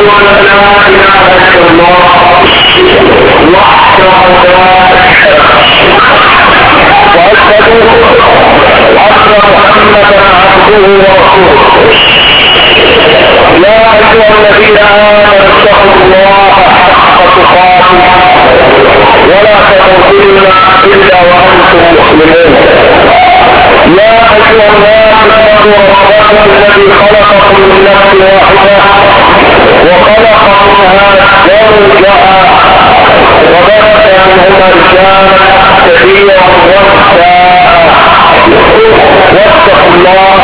الذين آمنوا اتقوا الله حق تقاته ولا تموتن إلا وأنتم مسلمون. يا أيها الناس اتقوا ربكم الذي خلقكم من نفس واحدة وخلق منها زوجها وبث منهما رجالا كثيرا ونساء واتقوا الله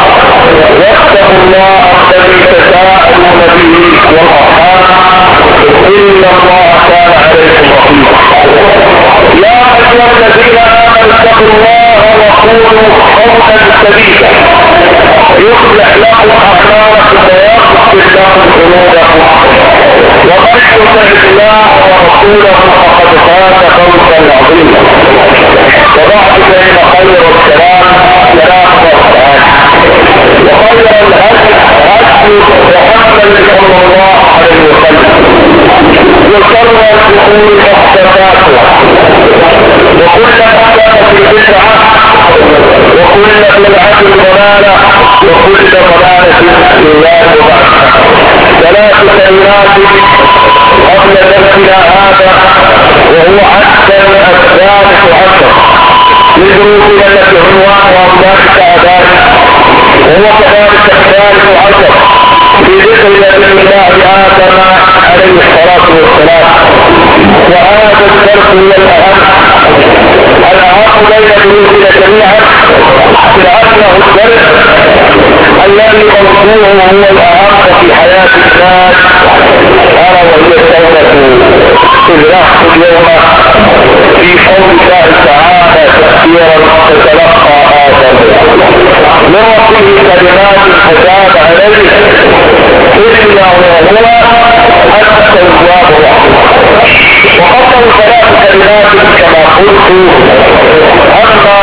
الذي تساءلون به والأرحام إن الله كان عليكم رقيبا. يا أيها الذين آمنوا اتقوا الله وقولوا قولا سديدا يصلح لكم أعمالكم ويغفر لكم ذنوبكم ومن يطع الله ورسوله فقد فاز فوزا عظيما. وبعد فإن خير الكلام كلام الله تعالى وخير الهدي هدي محمد صلى الله عليه وسلم وشر الأمور محدثاتها وكل محدثة بدعة وكل بدعة ضلالة وكل ضلالة في النار. ثلاث كلمات قبل درسنا هذا وهو الثالث عشر لدروسنا التي عنوانها ذلك ذلك وهو كذلك الثالث عشر في ذكر نبي الله آدم عليه الصلاة والسلام. وهذا الدرس هو الأهم بين دروسنا جميعا لأنه الدرس الذي موضوعه هو الأهم في حياة الناس ألا وهي التوبة. إذ نحن اليوم في قول الله تعالى تفسيرا تتلقى آدم من ربه كلمات فتاب عليه إنه هو التواب الرحيم. وقدر ثلاث كلمات كما قلت. أما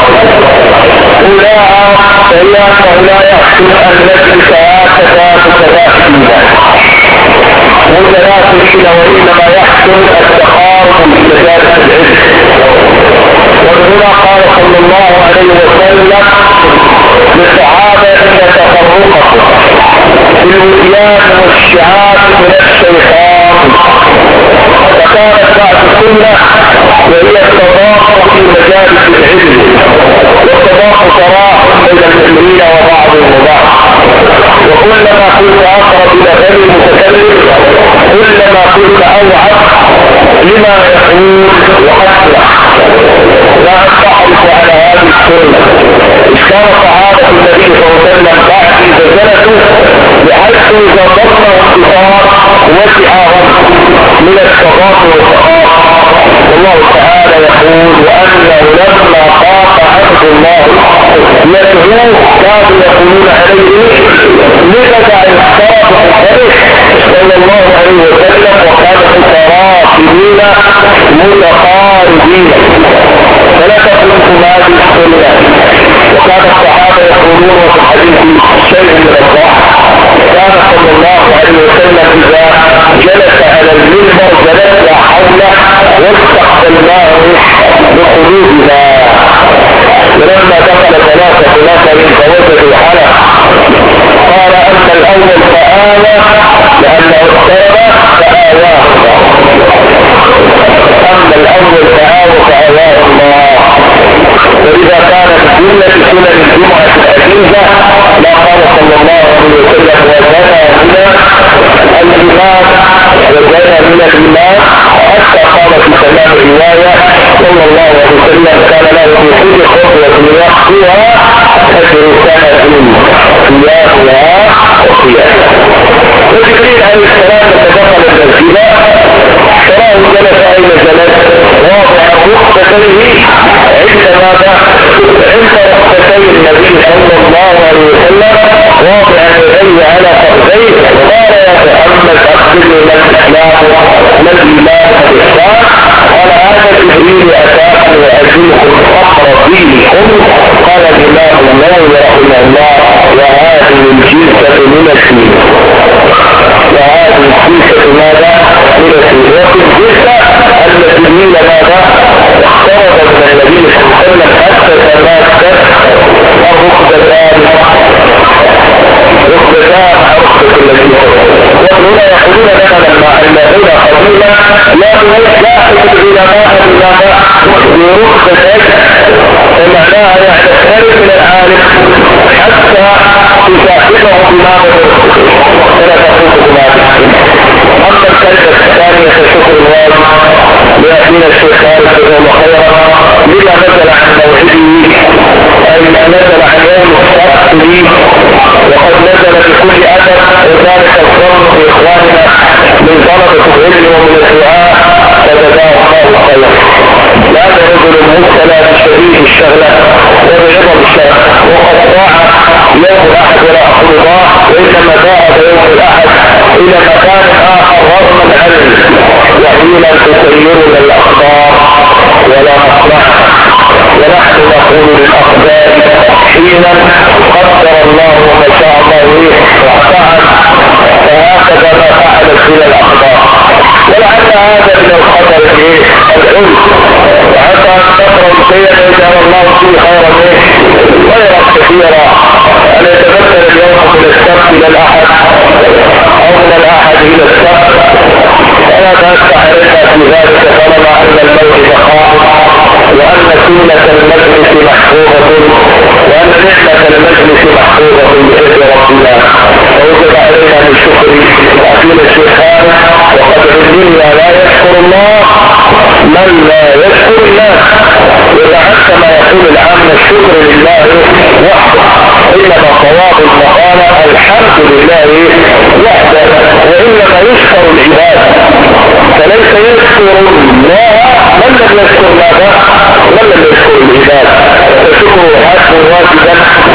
أولاها فهي أنه لا يحسن أن نجلس هكذا متداخلين متداخلين وإنما يحسن التقارب في مجالس العلم. وهنا قال صلى الله عليه وسلم للصحابة إن تفرقكم في الوديان والشعاب من الشيطان. فكانت بعد السنة وهي التضافر في مجالس العلم والتضافر تراحم بين المؤمنين وبعضهم البعض. وكلما كنت أقرب إلى غير المتكلم كلما كنت أوعد لما يقول وأسرع. لا أستحرص على هذه السنة. إذ كان صحابة النبي صلى الله عليه وسلم بعد زلزلته بحيث إذا ضمنوا انتصار وسعهم من التضافر والتقارب. والله تعالى يقول وأنه لما قام عبد الله يدعوه كانوا يقولون عليه لبدع الصادق الصريح صلى الله عليه وسلم وكانوا متراقبين متقاربين. فلا تكلمكم هذه السنة. وكان الصحابة يقولون في الحديث شيء من الضحك كان صلى الله عليه وسلم إذا جلس على المنبر جلسنا حوله واستقبلناه بقلوبنا. ولما دخل ثلاثة نفر فوجدوا حلق قال أما الأول فآوى لأنه اقترب فآواه الله. أما الأول فآواه الله. وإذا كانت جملة سنن الجمعة العزيزة لا قال صلى الله عليه وسلم وزنا من الإمام وزنا من الإمام حتى قال في سلام الرواية صلى الله عليه وسلم كان له في كل خطوة يخطوها أجر سنة قيامها وقيامها. وجبريل عليه السلام تدخل المنزل تراه جلس أين جلس واضع ركبتيه عند ماذا؟ عند ركبتي النبي صلى الله عليه وسلم واضع يديه على فخذيه وقال يا محمد أخبرني ما الإسلام ما الإيمان والإحسان. قال هذا جبريل أتاكم وأجيكم أقرب دينكم. قال الإمام النووي رحمه الله وهذه الجلسة من الدين. وهذه الى الاحد او من الاحد الى السبت، فلا تفتح عليها في ذلك طالما ان الموت بقاء، وان سنة المجلس محفوظة، وان نعمة المجلس محفوظة بإذن ربنا. فوجب علينا من شكر اخينا الشيخان، وقد في الدنيا لا يشكر الله من لا يشكر الله، وتعد ما يقول العام الشكر لله وحده، انما صواب المقالة الحمد لله وحده، وانما يشكر العباد، فليس يشكر الله من لم يشكر ماذا؟ من لم يشكر العباد. فشكر حق واجبا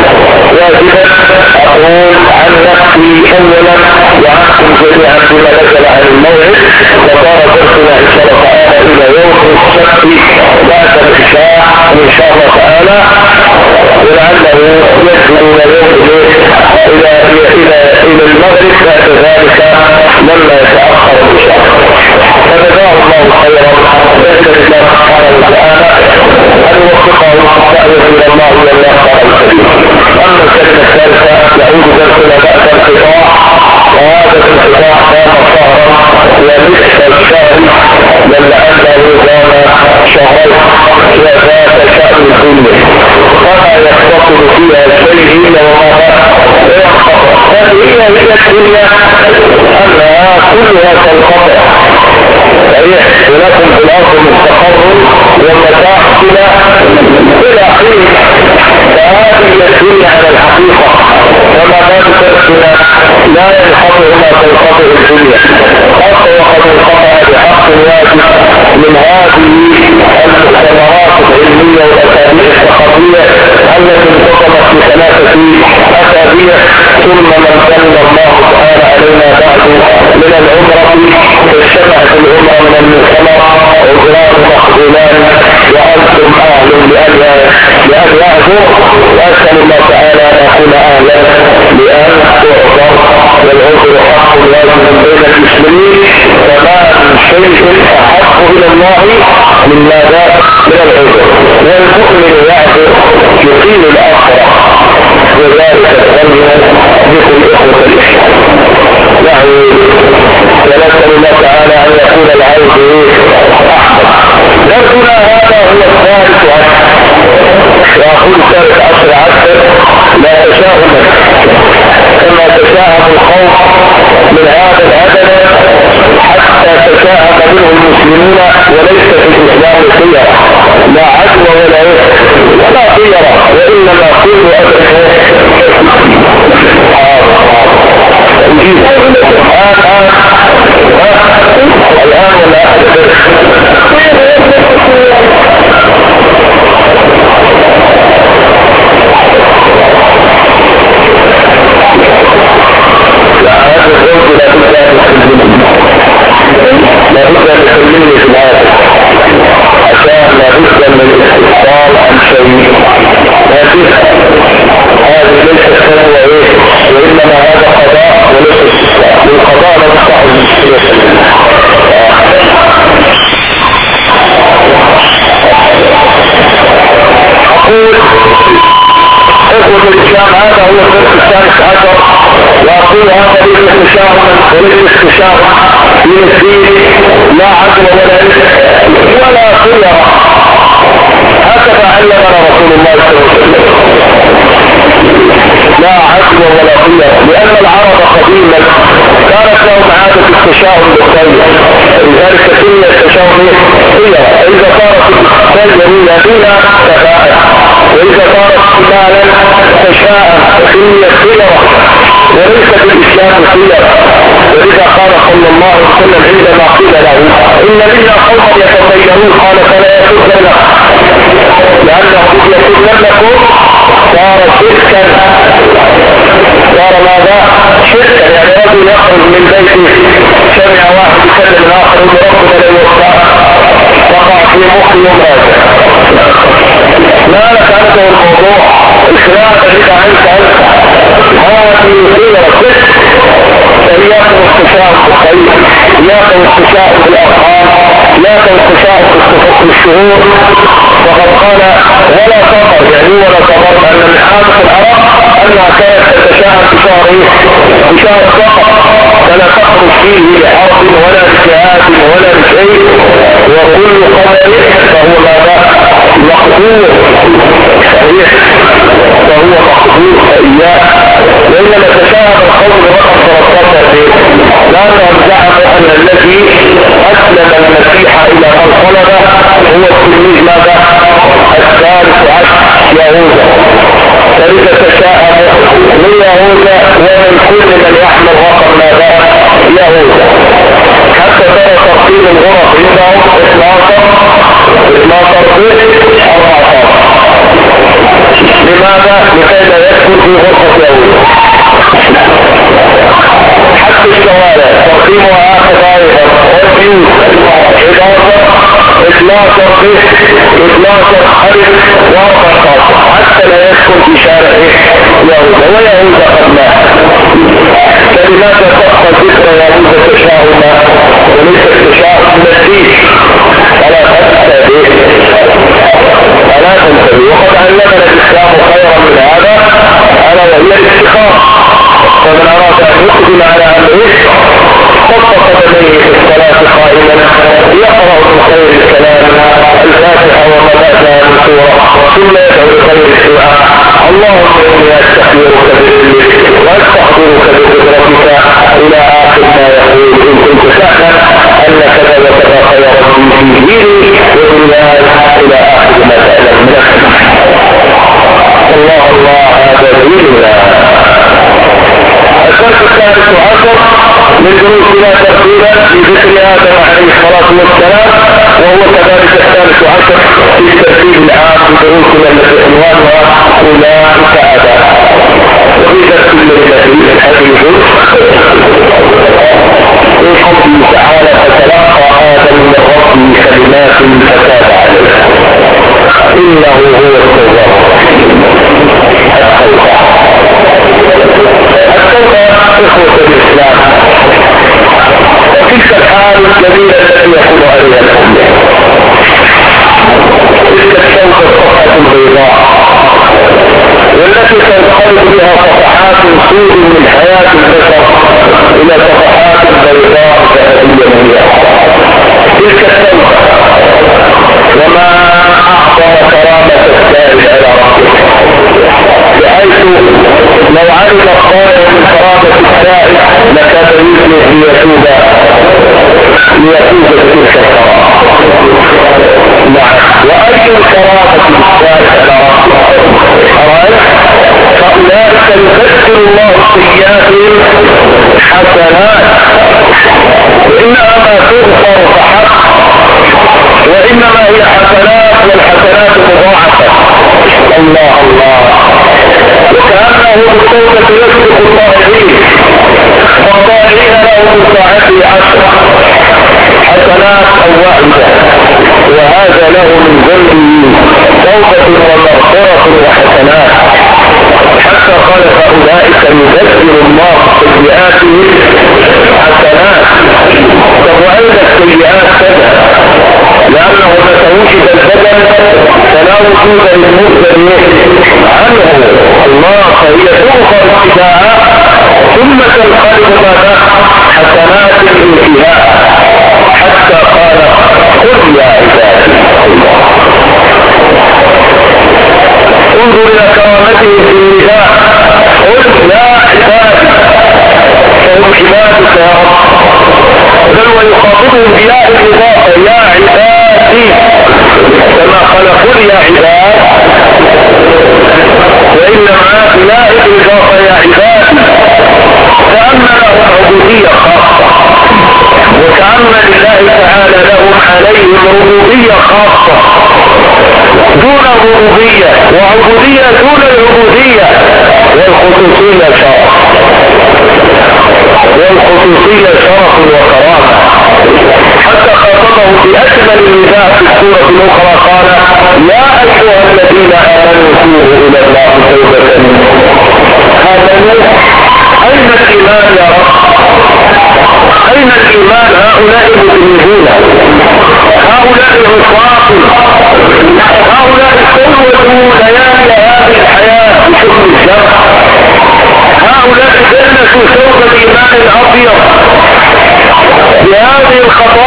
اقول عن نفسي اولا وعنكم جميعا بما نزل عن الموعد، وصار درسنا ان شاء الله تعالى الى يوم السبت بعد العشاء ان شاء الله تعالى، ولعله يدخلون يوم الى المغرب بعد ذلك لما يتاخر ان شاء الله. فجزاه الله خيرا، نسال الله سبحانه وتعالى ان يوفقه ويهديه الى الله والله تعالى الكريم. اما الكلمه الثالثه يعود درسنا بعد الانقطاع، وهذا الانقطاع كان شهرا ونصف الشهر، بل لعله كان شهرين، وذات شأن الدنيا فما يختصر فيها شيء وما يختصر. هذه هي الدنيا انها كلها كالقطع، صحيح ولكم في الارض مستقر ومتاع الى حين، فهذه الدنيا على الحقيقه، وما باب درسنا لا ينقطع ما تنقطع الدنيا، حتى وقد انقطع بحق واجب من هذه الثمرات العلميه والاساليب الثقافيه التي انتظمت في 3 اسابيع، ثم من سلم الله تعالى علينا بعد من العمره فاجتمعت العمره من المؤتمر عذران مقبولان، وانتم اهل لان يعذر، واسال الله تعالى ان اكون اهلا لان تعذر، والعذر حق واجب بين المسلمين، فما من شيء احق الى الله من ماذا؟ من العذر، والمؤمن يعذر يقيم الاخره، وذلك الغني بكم اخوه الاسلام. يعني ونسال الله تعالى ان يكون العيش احسن. درسنا هذا هو الثالث عشر، واقول الثالث عشر لا تشاؤم كما تشاءم الخوف من هذا الهدف حتى تشاءم منه المسلمون، وليس في الاسلام خيرة، لا عدوى ولا ولا خيرة، وانما كل الآن ولا لا هذا الزوج لا بد أن يسلمني في الآخر، عشان لا بد من الاستفصال عن شيء لا بد. هذه ليست سنة وإنما هذا قضاء وليس استفصال، والقضاء لا يصح أقول اخوة الاسلام هذا هو الدرس الثالث عشر، واقول هذا ليس استشارا وليس استشارا من الدين، لا عدل ولا ولا خيرة، هكذا علمنا رسول الله صلى الله عليه وسلم، لا عدل ولا خيرة، لان العرب قديما كانت لهم عادة التشاؤم بالخير، لذلك سمي التشاؤم خيرة، فاذا صارت الخير يمينا بنا تفاءل، واذا صارت مالا تشاءم سمي خيرة، وليس في الاسلام خيرة. ولذا قال صلى الله عليه وسلم عندما قيل له ان منا قوم يتطيرون، قال فلا يسد له، لانه اذا يسد لكم صار شركا، صار ماذا؟ شركا، يعني رجل يخرج من بيته سمع واحد يكلم الاخر ان ربنا لا يوفق، وقع في مخي وماذا ما لك انت الموضوع اخلاق لك عنك انت، هذه خيرة كفر. فإياكم التشاؤم بالخير، إياكم التشاؤم بالأرحام، إياكم التشاؤم بالشهور، وقد قال ولا صبر، يعني ولا صبر، أن من عادة العرب أنها كانت تتشاءم بشهر اجتهاد ولا بشيء، وكل قدر فهو ماذا؟ مقدور صحيح، فهو مقدور فإياه. وإنما تشاهد القول رقم 13 لأنهم زعموا أن الذي أسلم المسيح إلى من طلبه هو التلميذ ماذا؟ الثالث عشر يهوذا. فلذا تشاءم من يهوذا ومن كل من يحمل رقم ماذا؟ يهوذا. حتى ترى تقسيم الغرف عندهم 12 به 14. لماذا؟ لكي لا يدخل في غرفة يهوذا. حتى الشوارع تقسيمها كذلك، والبيوت 12 به 12 خلف و14 حتى لا يدخل في شارع يهوذا، ويهوذا قد مات. فلماذا تبقى ذكر يهوذا تشاؤما وليس التشاؤم من الدين؟ فلا تنتبه. وقد علمنا الاسلام خيرا من هذا الا وهي الاستخاره. فمن اراد ان يقدم على امره خط قدميه في الصلاه قائما يقرا من خير الكلام الفاتحه وما بعدها من سوره، ثم يدعو بخير الدعاء: اللهم اني استخيرك بذلك واستحضرك بقدرتك الى اخر ما يقول: ان كنت تعلم ان كذا وكذا خيرا في ديني ودنياي الى اخر ما تعلم من الله. هذا دليل الله. الدرس 13 من دروسنا ترتيبا في ذكر آدم عليه الصلاة والسلام، وهو كذلك 13 في الترتيب العام في دروسنا التي عنوانها أولئك آدم. وفي درس الذي الحديث في قوله تعالى: فتلقى آدم من ربه كلمات فتاب عليه إنه هو التواب. التوبة إخوة الإسلام تلك الحال الجميلة التي يقول عليها الأمة. تلك التوبة الصفحة البيضاء والتي تنقلب بها صفحات سود من حياة البشر إلى صفحات بيضاء ذهبية مليئة. تلك التوبة وما أعظم كرامة السائل على ربه، بحيث لو علم القائل من كرامة السائل لكان يسلك ليتوب بتلك الكرامة. نعم. وأي كرامة السائل على ربه أرأيت؟ فأولئك يبدل الله سيئاتهم حسنات، وإنها ما تغفر فحق، وإنما هي حسنات والحسنات مضاعفة. الله وكأنه بالتوبة يسبق الطائعين، والطائعين له من ساعته 10 حسنات أو واحدة، وهذا له من ذنبه توبة ومغفرة وحسنات. حتى قال: فأولئك يبدل الله سيئاتهم حسنات. طب وأين السيئات كذا؟ لأنه متى وجد البدن فلا وجود للمبتدئ عنه الله، فهي تغفر ابتداء ثم تنقلب ماذا؟ حسنات الانتهاء. حتى قال: قل يا عبادي الله. انظر إلى كرامته في النداء: قل يا عبادي، فهم عبادك يا رب. بل ويخاطبهم بياء الإضافة: يا عبادي، كما قال: قل يا عباد. وإنما بياء الإضافة يا عبادي كأن لهم عبودية خاصة، وكأن لله تعالى لهم عليهم ربوبية خاصة دون الربوبية، وعبودية دون العبودية، والخصوصية شرف وكرامة. حتى خاطبه بأكمل النداء في السورة الأخرى قال: يا أيها الذين آمنوا توبوا إلى الله توبة آمنوا. أين الإيمان يا رب؟ أين الإيمان؟ هؤلاء مذنبون، هؤلاء عصاة، هؤلاء سودوا ليالي هذه الحياة بشكل الشر، هؤلاء جلسوا ثوب الإيمان الأبيض بهذه الخطايا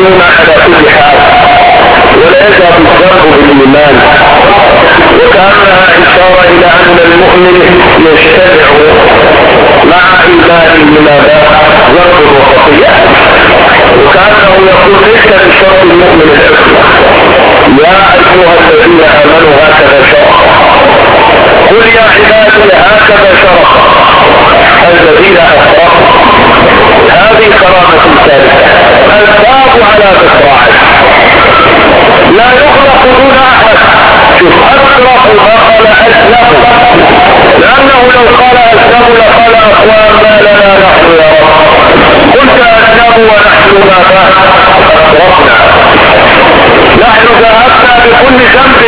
المؤمنون على كل حال ولا يذهب الذنب بالايمان، وكانها اشاره الى ان المؤمن يجتمع مع ايمانه بما ذنب وخطيئه، وكانه يقول ليس بشرط المؤمن العصمه. يا ايها الذين امنوا هكذا شرع، قل يا عبادي هكذا شرع الذين اسرفوا. هذه كرامه ثالثه، الباب على مصراعه لا يغلق دون احد. شوف اسرفوا ما قال اسلموا، لانه لو قال اسلموا لقال اقوام ما لنا نحن يا رب، قلت اسلموا ونحن ماذا اسرفنا، نحن ذهبنا بكل ذنب،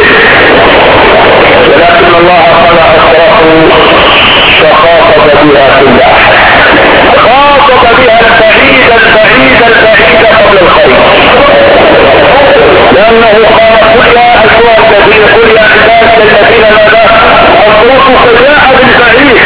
ولكن الله قال اسرفوا فخاطب بها كل احد، خاطب بها البعيد البعيد البعيد قبل الخير، لانه قال قل يا ايها الذين، قل يا عبادي الذين ماذا اسرفوا، فجاء بالبعيد،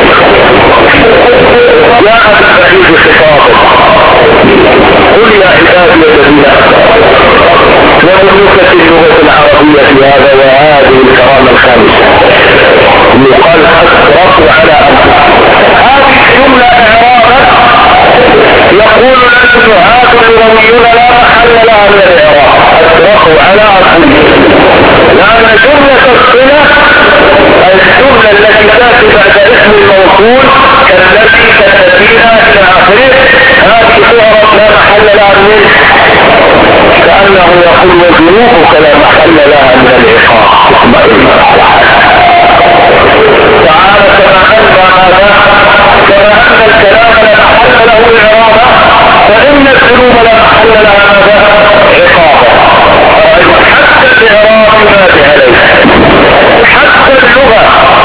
جاء بالبعيد خطابه، قل يا عبادي الذين اسرفوا. وملوكة اللغة العربية في هذا وهذه الكرامة الخامسة يقال اسرفوا على انفسهم. هذه الجملة اعرابا يقول النحاة اللغويون لا محل لها من الاعراب، اسرفوا على انفسهم، لان جملة الصلة الجملة التي تاتي بعد اسم الموصول كالتي كالتينا الى اخره، هذه تعرف لا محل لها من، كأنه يقول وجنوبك لا محل لها من العقاب، اطمئن تعالى كما أن ماذا، كما أن الكلام لا محل له العرابة، فإن الذنوب لا محل لها ماذا عقابة. حتى الإعراب ينادي عليه، حتى اللغة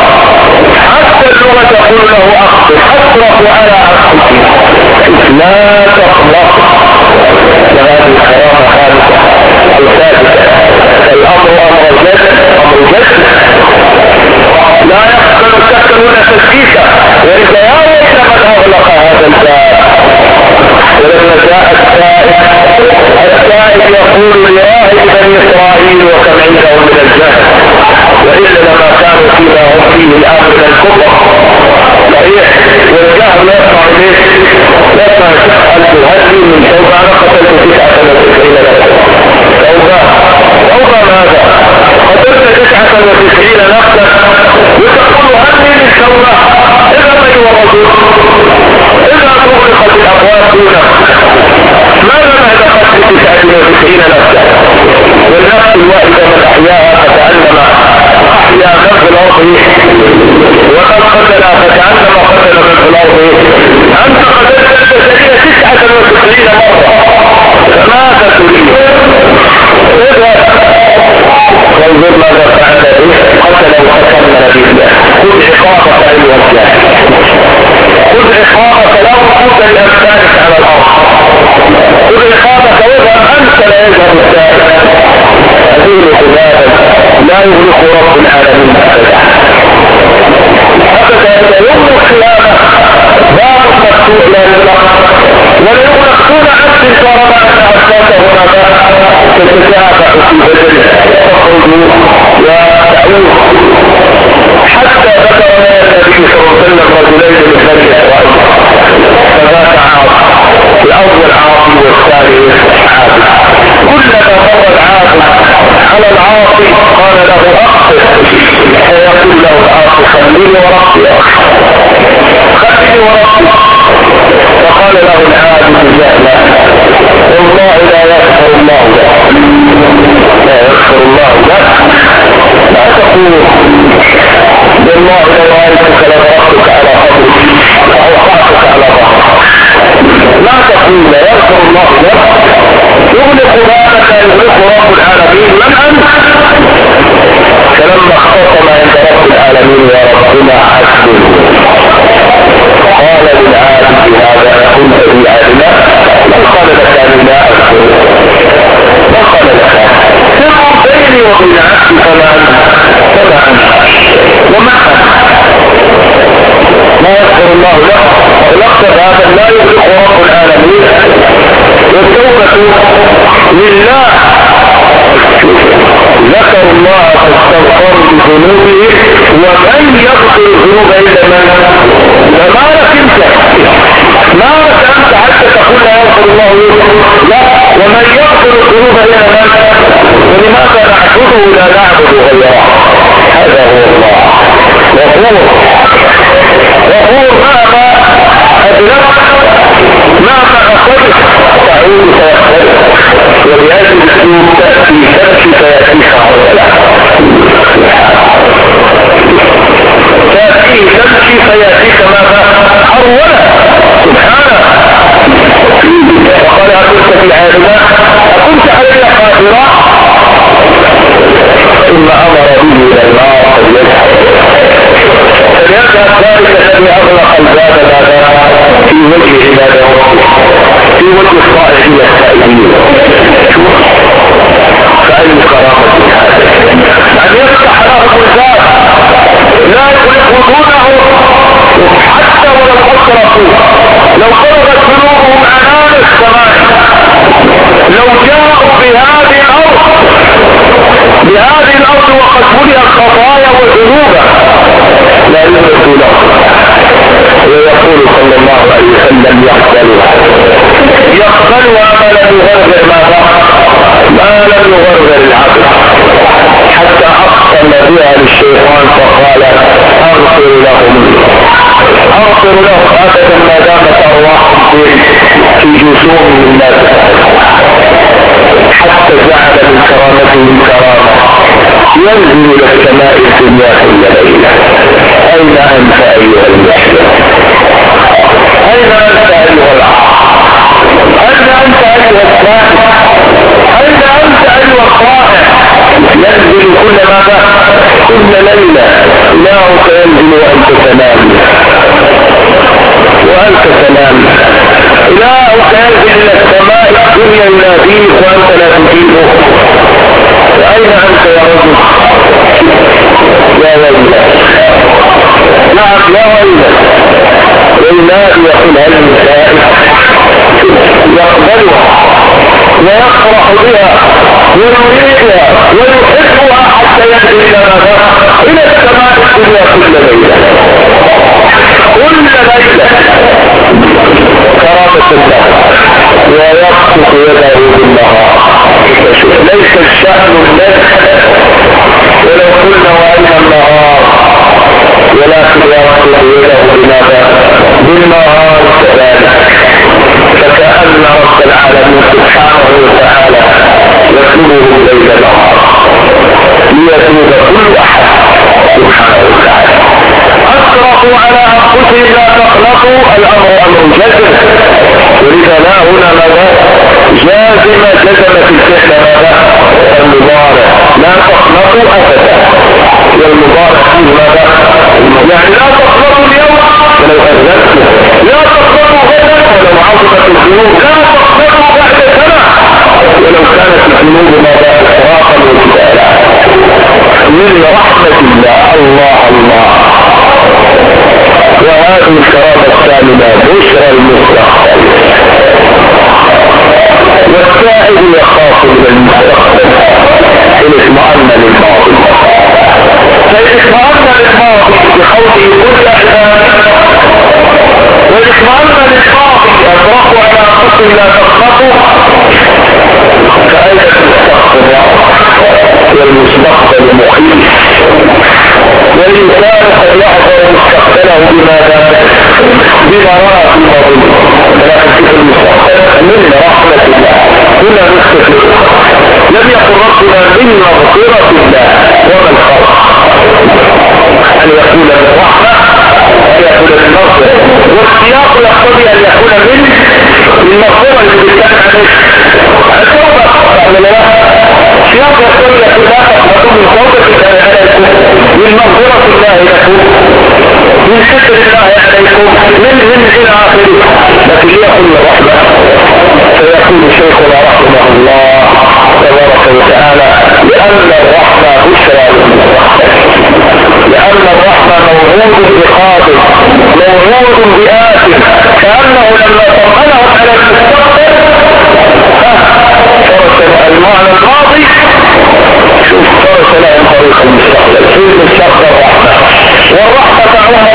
تقول له أخطئ، أصرف على أخطئ لا تخلق. وهذه الكرامة خالصة الثالثة، الأمر أمر الجد، أمر الجد لا يقبل السكن ولا تسكيكا، ولذا يا ويل من أغلق هذا الباب. ولما جاء السائل يقول لراهب بني إسرائيل وكم عندهم من الجهل، وإلا لما كانوا فيما هم فيه الآن من الكفر صحيح، والجهل يسمع إليه يسمع تسأل تهدي من توبة أنا قتلت 99 نفسا. توبة ماذا؟ قتلت 99 نفسا وتقول هدي للتوبة. إذا من ورجل إذا تغلقت الأبواب دونك ماذا بعد قتل 99 نفسا؟ والنفس الواحدة من أحياها فكأنما أحيا من في الأرض، وقد قتل فكأنما قتل من في الأرض. أنت قتلت البشرية 99 مرة، فماذا تريد؟ وانظر ماذا فعل به، قتل وتكمل بالله. خذ عقابك أيها الجاهل، خذ عقابك لا وجود لأمثالك على الأرض، خذ عقابك واذهب أنت لا يذهب السائل. هذه عبادة لا يغلق رب العالمين أبدا أبدا. يوم القيامة باب مفتوح لا يغلق، ولا يغلق دون عبد طالما أن أساسه ماذا تتتابع في بدنه تخرج وتعود. حتى ذكر النبي صلى الله عليه وسلم رجلين من بني إسرائيل، فذاك عاصي، الأول عاصي والثاني عابد. كلما مر العابد على العاصي قال له أقصد، فيقول له العاصي خليني وربي خليني وربي، فقال له العابد جهلا والله لا يغفر الله لك، لا يغفر الله لك، لا تقول بالله لو رأيتك لضربتك على قبرك وأوقعتك على ظهرك، لا تقول لا يغفر الله لك، يغلق بابك يغلق رب العالمين. من أنت؟ فلما اختصم عند رب العالمين يا ربنا حسبه، قال للعابد هذا كنت في عالمه، من قال لك أن لا أذكر، من قال لك سر بيني وبين عبدي فما أنت وما أنت لا يغفر الله له. ولقد هذا لا يغلق رب العالمين، والتوبة التوبة لله. ذكروا الله فاستغفروا بذنوبهم ومن يغفر الذنوب الا من؟ فمالك انت حتى تقول لا يغفر الله لا، ومن يغفر الذنوب الا من؟ ولماذا نعبده لا نعبد غيره؟ هذا هو الله غفور مهما أدلت مهما أخذت تعود فيخذت، وبهذه الأسلوب تأتي تمشي فيأتيك عولا، تأتي تمشي فيأتيك ماذا؟ عولا سبحانه. وقال أكنت في عالمة أكنت علي قادرة، ثم أمر به إلى النار فليذهب ذلك الذي أغلق الباب في وجه عباده في وجه الصائحين السائلين. فأي كرامة هذا أن يفتح لهم الباب لا يغلقونه حتى ولو أسرفوا، لو خرجت ذنوبهم أمام السماء، لو جاءوا بهذه الأرض وقد ملئت خطايا وذنوبا لا يغلق له. ويقول صلى الله عليه وسلم يقبلها ما لم يغرغر ما لم يغرغر العبد، حتى أقسم بها للشيطان فقال أغفر لهم أبدا ما دامت أرواحهم في جسوم الناس، حتى جعل من كرامتهم كرامة ينزل إلى السماء الدنيا كل ليلة. أين أنت أيها المسلم؟ أين أنت أيها العاق؟ أين أنت أيها السائل؟ أين أنت أيها الطائع؟ ينزل كل ماذا؟ كل ليلة. إلهك ينزل وأنت تنام إلهك ينزل إلى السماء الدنيا يناديك وأنت لا تجيبه. أين أنت يا رجل؟ يا ويلك، نعم يا ويلك. وينادي يقول هل المسائل يقبلها ويفرح بها ويريدها ويحبها حتى ينزل إلى ماذا؟ إلى السماء الدنيا كل ليلة كرامة الله، ويبسط يده بالنهار. ليس الشأن الليل ولو قلنا وأين النهار، ولكن يبسط يده بماذا؟ بالنهار كذلك. فكأن رب العالمين سبحانه وتعالى يطلبه الليل نهار ليتوب كل أحد سبحانه وتعالى. أسرفوا على أنفسهم لا تقلقوا، الأمر أمر جزم، ولذا لا هنا ماذا؟ جزم في الفعل ماذا؟ المضارع. لا تقلقوا أبدا، والمضارع فيه ماذا؟ يعني لا تقلقوا اليوم ولو أذنتم، لا تقلقوا غدا ولو عظمت الذنوب، لا تقلقوا بعد سنة ولو كانت الذنوب ماذا؟ إسرافا وجدالا. من رحمة الله الله. وهذه الكرامة الثامنة بشرى المستقبل، والسائل يخاف من المستقبل إن اطمأن للماضي، فإن اطمأن للماضي بقوله كل أحلام، وإن اطمأن للماضي أطرقوا على أنفسهم لا تخلقوا، فأين المستقبل؟ والمستقبل مخيف، والإنسان قد يحضر مستقبله بماذا؟ بمرات الماضي، ولكن في المستقبل من رحمة الله. هنا نستفيد لم يقل ربنا من مغفرة الله وما الخلق، أن يكون من رحمة أن يكون من مغفرة، والسياق يقتضي أن يكون من مغفرة للإنسان عليه التوبة. السياق يقتضي أن لا تقبلوا من توبة عليكم، من مغفرة الله لكم، من ستر الله عليكم، من إلى آخره. لكن ليكن الرحمة فيقول شيخنا رحمه الله تبارك وتعالى لأن الرحمة بشرى للمستقبل، لأن الرحمة موعود بقادر موعود بآت، كأنه لما طمنهم على المستقبل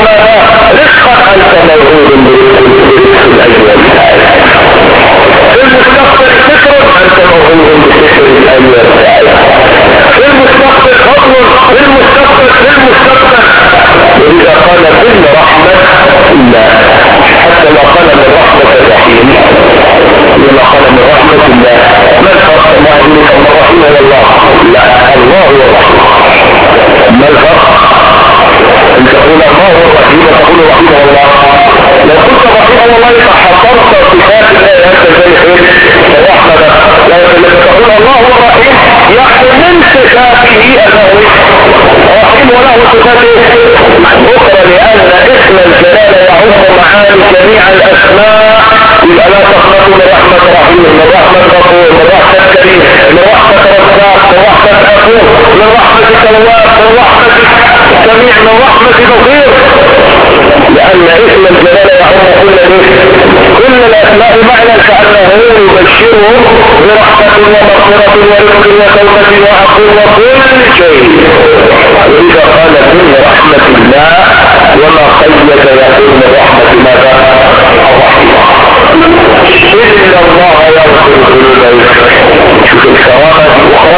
رزقا انت موعود برزق الايام الآية. في المستقبل فكر انت موعود بفكر الايام الآية. في المستقبل فضل في المستقبل ولذا قال من رحمة الله حتى ما قال من رحمة الرحيم لما قال من رحمة الله ما الفرق ما أنك من رحمة الله لا الله هو الرحيم. ما الفرق أن تقول الله هو الرحيم وتقول رحمه الله. لو كنت رحمه الله فحصرت صفات الله أنت زي خير ورحمة لما تقول الله هو الرحيم يعني من صفاته أنه رحيم وله صفاته أخرى لأن اسم الجلال يعم معاني جميع الأسماء. يبقى لا تخلطوا من رحمة رحيم من رحمة غفور من رحمة كريم من رحمة رزاق من رحمة غفور من رحمة تواب من رحمة سميع من رحمة بصير. لأن اسم الجلال يعم كل الأسماء معنى كأنه يبشرهم برحمة ومغفرة ورزق وتوبة وعفو وكل شيء. وإذا قال من رحمة الله وما قيد يقول من رحمة ماذا الرحمة إلا الله يغفر الذنوب. شوف الكرامة الأخرى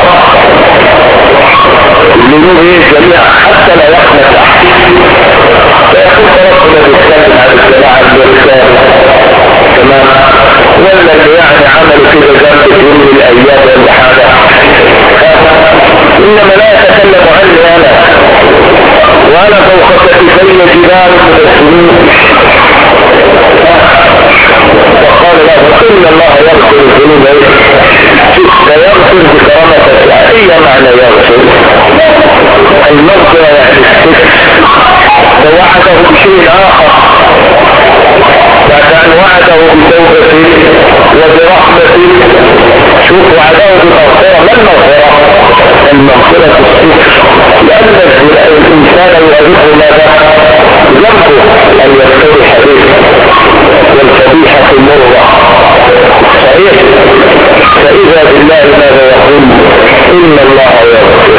الذنوب جميعا حتى لا يخلص أحد. فيكون ربنا بيتكلم عن الجماعة الرسالة تمام ولا اللي يعني عمل كده ذنب في يوم من الأيام ولا حاجة إنما لا يتكلم عني أنا وأنا فوق كتفي جبال من السنين. وقال له إن الله يغفر الذنوب فيغفر بكرامته. أي معنى يغفر؟ المغفرة يعني الستر. ووعده بشيء آخر بعد أن وعده بتوبة وبرحمة. شوف وعده بالمغفرة. ما المغفرة؟ المغفرة الستر. لأن الإنسان يعرف ماذا ذنبه أن يفترح به والفضيحة مرة صحيح. فإذا بالله ماذا يقول إن الله يغفر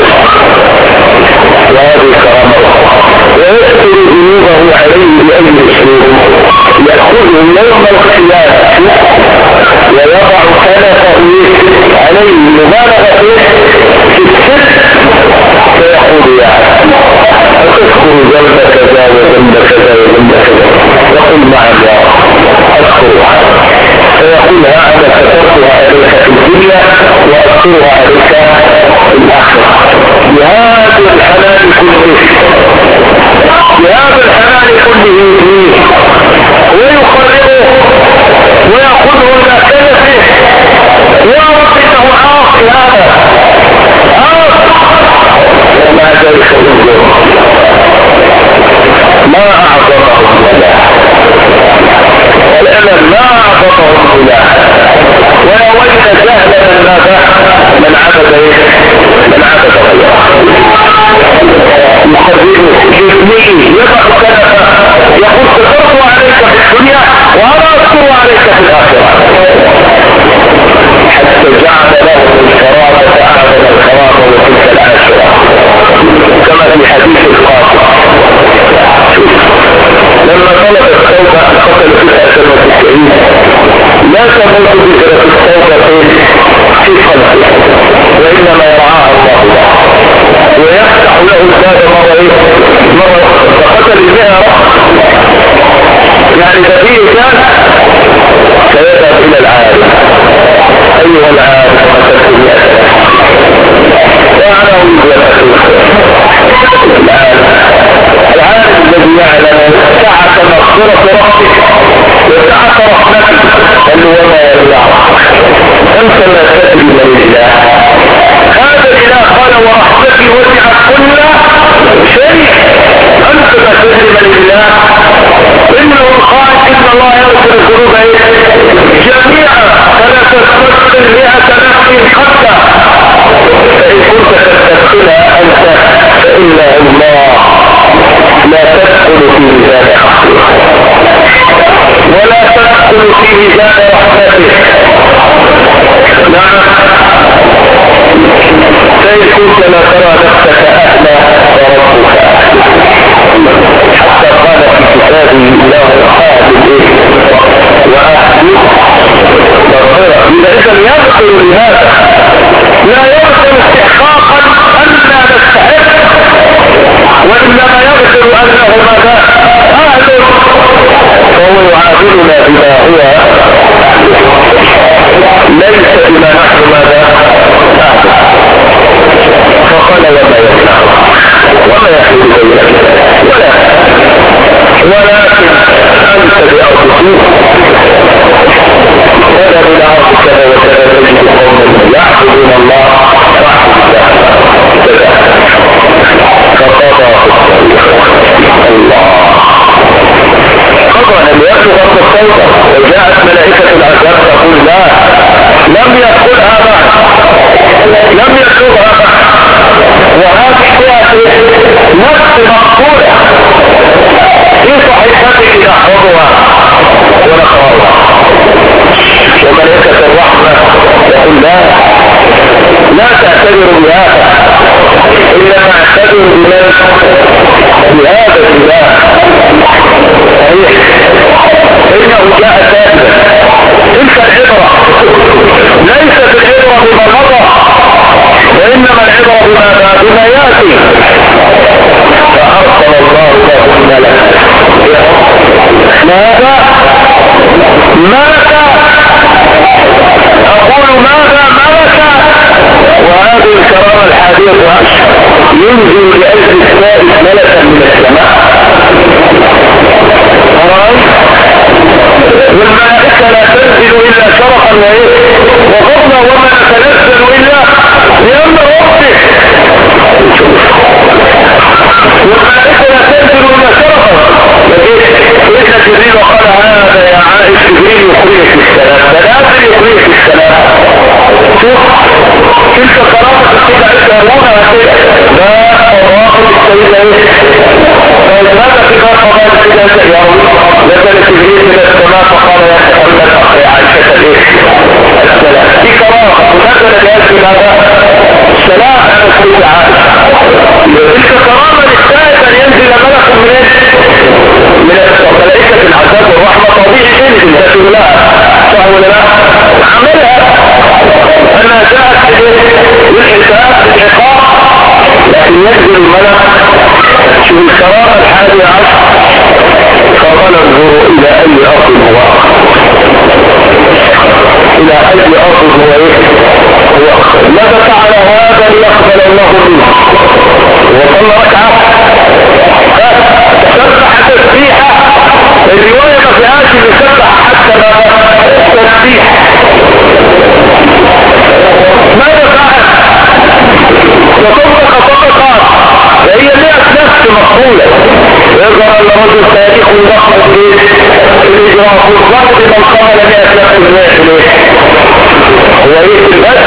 وهذه كرامة ويغفر ذنوبه عليه بأي أسلوب يأخذه يوم القيامة ويضع كنفه عليه مبالغة في السر فيقول يا عبد أتذكر ذنب كذا وذنب كذا وذنب كذا يقول نعم يا رب أذكرها فيقول أنا سترتها عليك في الدنيا وأذكرها عليك في الآخرة. بهذا الحلال كله ويقرره ويأخذه إلى كنفه. يا رب إنه عاصي هذا عاصي وما ذلك الظلم ما أعظمه الله والأمل ما أعظمه الله. ويا ويل جهل من عبد من عبد غيره. محرره جسمه يضع كنفه يقول سترت عليك في الدنيا وأنا أذكر عليك في الآخرة حتى جعل له الكرامة أعظم الكرامة وتلك العاشرة كما في حديث القاسم. لما طلب التوبة قتل 99 لا تموت بذرة التوبة في قلبه وإنما يرعاها الله ويفتح له الباب مرة فقتل 100 يعني ذبيه كان فيذهب إلى العالم. أيها العالم قتلت 100 وأنا أريد أن العالم الذي يعلم سعة مغفرة ربك وسعة رحمتك قال له وما يرجعك أنت لا تدري من الله. هذا الإله قال ورحمتي وسعت كل شيء. أنت لا تدري من الله. إنه قال إن الله يغفر الذنوب جميعا فلا تستغفر 100 نفس حتى فإن كنت تستغفرها أنت فإن الله لا تدخل في ميزان حقه ولا تدخل في ميزان رحمته. نعم فإن كنت لا ترى نفسك أهلا وربك أهلا. حتى قال هذه له أهل إيه وأهل مغفرة. إذا يغفر لهذا لا يغفر استحقاقا أننا نستحق، وإنما يغفر أنه ماذا أهل، فهو يعاملنا بما هو ليس بما نحن ماذا أهل. فقال وما يمنع وما يحل بيننا ولكن أنت بأرضك ولا بالأرض كذا وكذا تجد قوما يعبدون الله وحده فقضى الله قضى لم يأتوا غرب الصوت، وجاءت ملائكة العذاب تقول لا لم يدخلها بعد لم يدخلها بعد، وهذه فيها نفس مقبولة في صحيفتك نحفظها ونقرأها. وملائكة الرحمة يقول لا تعتبروا بهذا، إنما اعتبروا بهذا الله صحيح إنه جاء ثابتا. تلك العبرة ليست العبرة بما مضى، وإنما العبرة بما يأتي. فأرسل الله له الملك ماذا أقول ماذا ملك. وهذه الكرامة الحادية عشر ينزل لأجل الثالث ملكا من السماء. والملائكة لا تنزل إلا شرفا وفضلا، وما نتنزل إلا بأمر ربك. والملائكة لا تنزل إلا شرفا. إذن جبريل وقال هذا يا عائش جبريل يقريك السلام، فنازل يقريك السلام. شوف تلك كرامة السيدة عائشة هنا وكذا لا أراقب السيدة فماذا في قال قضاء السيدة عائشة يروي نزل جبريل إلى السماء فقال يا محمد أخي عائشة السلام. في كرامة ونزل لأجل هذا السلام على السيدة عائشة. تلك كرامة للثالث أن ينزل ملك من ملائكة العذاب والرحمة. طبيعي جدا لكن لا صح ولا لا عملها أنها جاءت للحساب بالعقاب، لكن ينزل الملك. شوف الكرامة الحادية عشر فقال انظروا إلى أي أرض هو إلى أي أرض هو ماذا فعل هذا ليقبل الله منه. وصلنا ركعة تسبح تسبيحة. الرواية ما فيهاش يسبح حتى تسبيح. ماذا فعل؟ وطبق صدقات فهي مئة نفس مقبولة. يظهر أن رجل تاريخ ضخم في الإجراء والضغط من قبل 100 نفس من هو البدء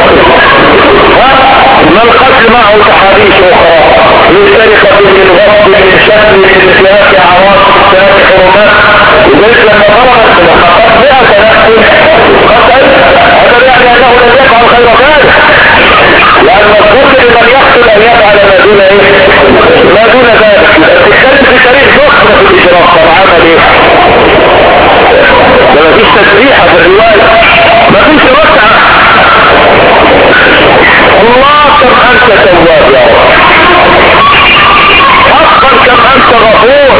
ما القتل معه تحابيش أخرى من سرقة من غضب من شتم من انتهاك أعراض انتهاك حرمات. لذلك لما ضربت من الخطأ 100 نفس قتل، هذا يعني أنه لم يفعل خير ذلك، لأن القتل من يقتل أن يفعل ما دون ما دون ذلك. تتكلم في تاريخ ضخم في الإجراء طبعا ما فيش تسبيحة في الرواية، ما فيش ركعة. الله كم أنت تواب يا رب، حقا كم أنت غفور،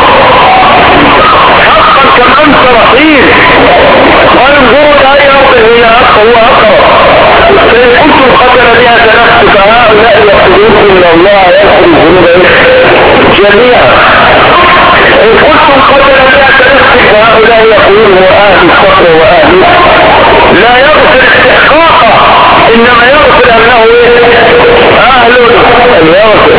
حقا كم أنت رحيم. وانظروا لا يوقف إلى هو أقرب. فإن كنتم قتل بها تنفس فهؤلاء يقولون إن الله يغفر الذنوب جميعا. إن كنتم قتل بها تنفس فهؤلاء يقولون هو أهل الصبر وأهل لا يغفر استحقاقا، إنما يغفر أنه أهل يغفر.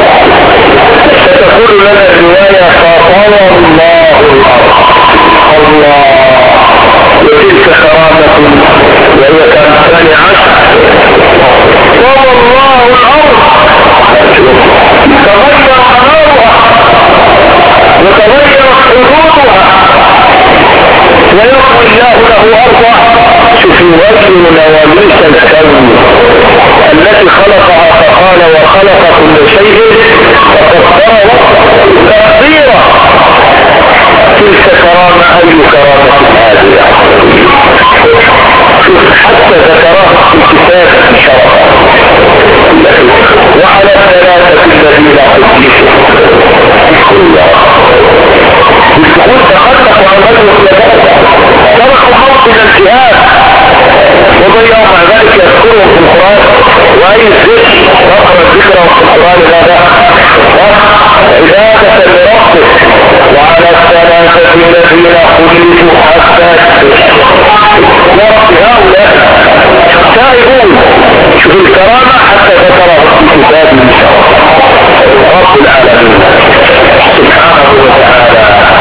ستقول لنا الرواية فطوى الله الأرض. الله وتلك كرامة وهي كانت 12 طوى الله الأرض تغير قرارها وتغيرت حدودها ويقضي الله له أرضا. شوف يوزن نواميس الكون التي خلقها فقال وخلق كل شيء وقدره تقديرا. حتى ذكراه في كتاب الشرع. وعلى الثلاثة الذين قدسوا بالسقوط تخلفوا عن غزوة اليمامة، تركوا حرب من الجهاد وضيعوا مع ذلك يذكرهم في القرآن. وأي الذكر نقرأ ذكرهم في القرآن هذا عبادة لربك. وعلى الثلاثة الذين خلفوا حتى ورب هؤلاء تائبون. شوف الكرامة حتى ذكره في كتاب من شرع رب العالمين سبحانه وتعالى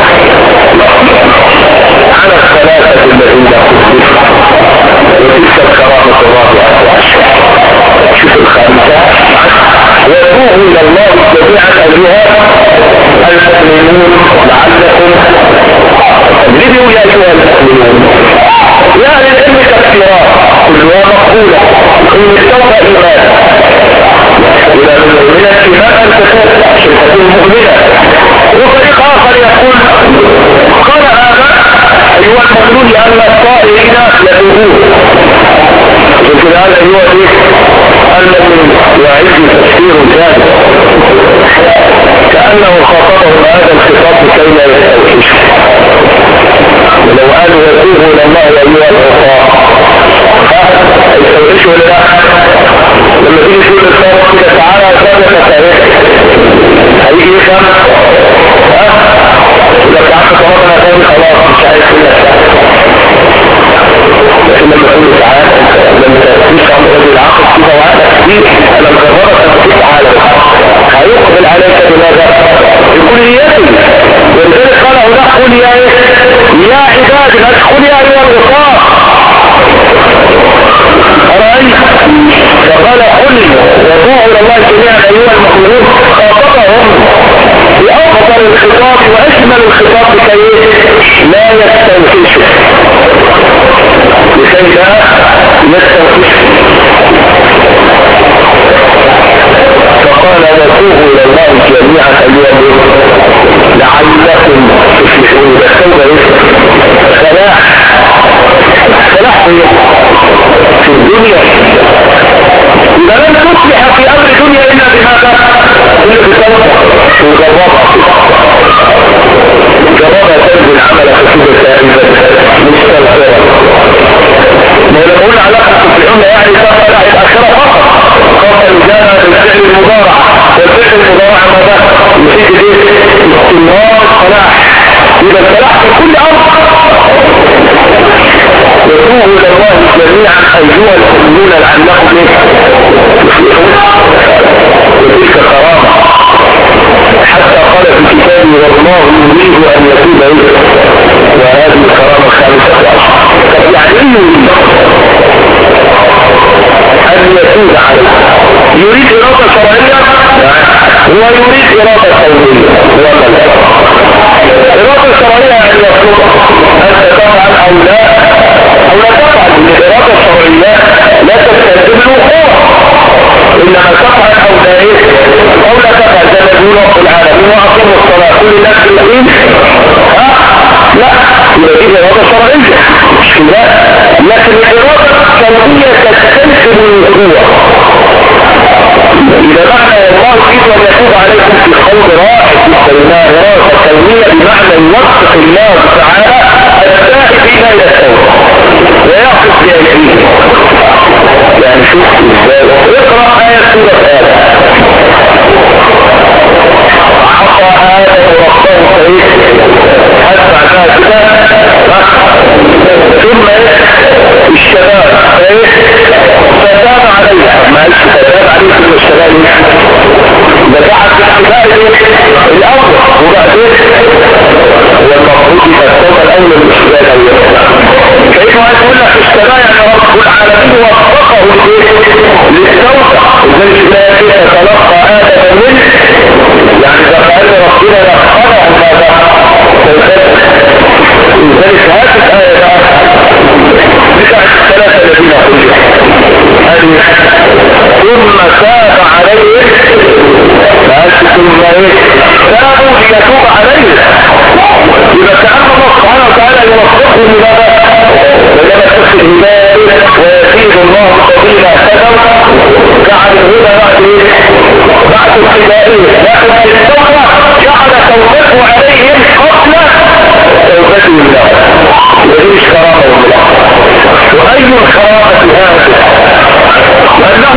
على الثلاثة الذين خلفوا. وتلك الكرامة الرابعة عشر. شوف الخامسة، وتوبوا إلى الله جميعا أيها المؤمنون لعلكم تفلحون. يا أيها المؤمنون، يا أهل العلم تفسيرات كلها مقبولة إن استوفى إيمان إلى من الإيمان أن تكون مؤمنة. وفريق آخر يقول قال هذا أيها المؤمنون لأن الطائرين يتوبون. يمكن هذا أيها المؤمن وعيد تفسير ذلك كأنه خاطبهم هذا الخطاب لكي لا يستوحشوا. ولو قالوا يتوبوا إلى الله أيها العصاة يستوحشوا ولا لا؟ لما تيجي تقول للصوت كده تعالى أسابك أسابك هيجي يفهم إذا تعالى طلبنا ثاني خلاص مش عايز كل أسابك. لكن لما تقول تعالى لما تسمع رجل العقل كده وعقلك كتير أنا مجربك أن تفعل هيقبل عليك بماذا؟ بكليته. ولذلك قال هنا قل يا عبادي ادخل يا أيها الغصاء. أرأيت فقال قل وضوعوا إلى الله جميعا أيها المؤمنون خاطبهم بأفضل الخطاب وأجمل الخطاب لكي لا يستوحشوا فقال نتوبوا إلى الله جميعا أيها المؤمنون لعلكم تفلحون. التوبة فلاح في الدنيا. إذا لم تصلح في أمر الدنيا إلا بماذا؟ إلا بتوبة جربها تنزل عمل خفيفة سائلة مستغفرة. ما يقول علاقة تفلحون يعني تفلح الآخرة فقط. خاصة الجانة بالفعل المضارع، والفعل المضارع ماذا؟ يفيد ايه؟ استمرار الصلاح. إذا الصلاح في كل أمر. وتوبوا إلى الله جميعا أيها المؤمنون لعلكم ايه؟ وتلك كرامة حتى قال في كتابه والله يريد أن يتوب إليه. وهذه الكرامة الخامسة عشر. طب يعني ايه أن يتوب عليه؟ يريد إرادة شرعية ويريد إرادة قولية. إرادة شرعية يعني يطلب أن تفعل أو لا تفعل. الإرادة الشرعية لا تستلزم الوقوع، إنما تفعل أو لا تفعل. زي ما يقول رب العالمين وأقيموا الصلاة كل الناس بالدين. لا يبقى دي إرادة شرعية مش كده. لكن الإرادة الكونية تستلزم الوقوع. إذا معنى الله يريد أن يتوب عليكم في قول رائع استثناء إرادة كونية بمعنى يوفق الله تعالى التائبين إلى التوبة ويعطف بأيديه. يعني شوف ازاي اقرأ آية سورة آدم. عصى آدم ربه فإيه أسمع ذا كده ثم الشباب فإيه فتاب عليه. ما قالش فتاب عليه ثم الشباب ده قعد باحتفاء الأول وبعدين هو المفروض يبقى التوبة الأول للشباب الأول. كيف هيقول لك الشباب يعني رب العالمين وفقه للتوبة. وذلك لا يتلقى آدم منه يعني إذا قال ربنا لأخره ماذا؟ لذلك هذه الآية بتاعت الثلاثة الذين خلقوا ثم تاب عليه. ثم تابوا ليتوب عليه. إذا كان الله سبحانه وتعالى يوفقه لماذا؟ ولما تفسد الهداية ويزيد يريد الله الذين اهتدوا جعل الهدى بعد ابتدائهم، لكن في التوبة جعل توبته عليهم قبل توبته الله. وإيش كرامة الله؟ وأي الكرامة هذه؟ أنه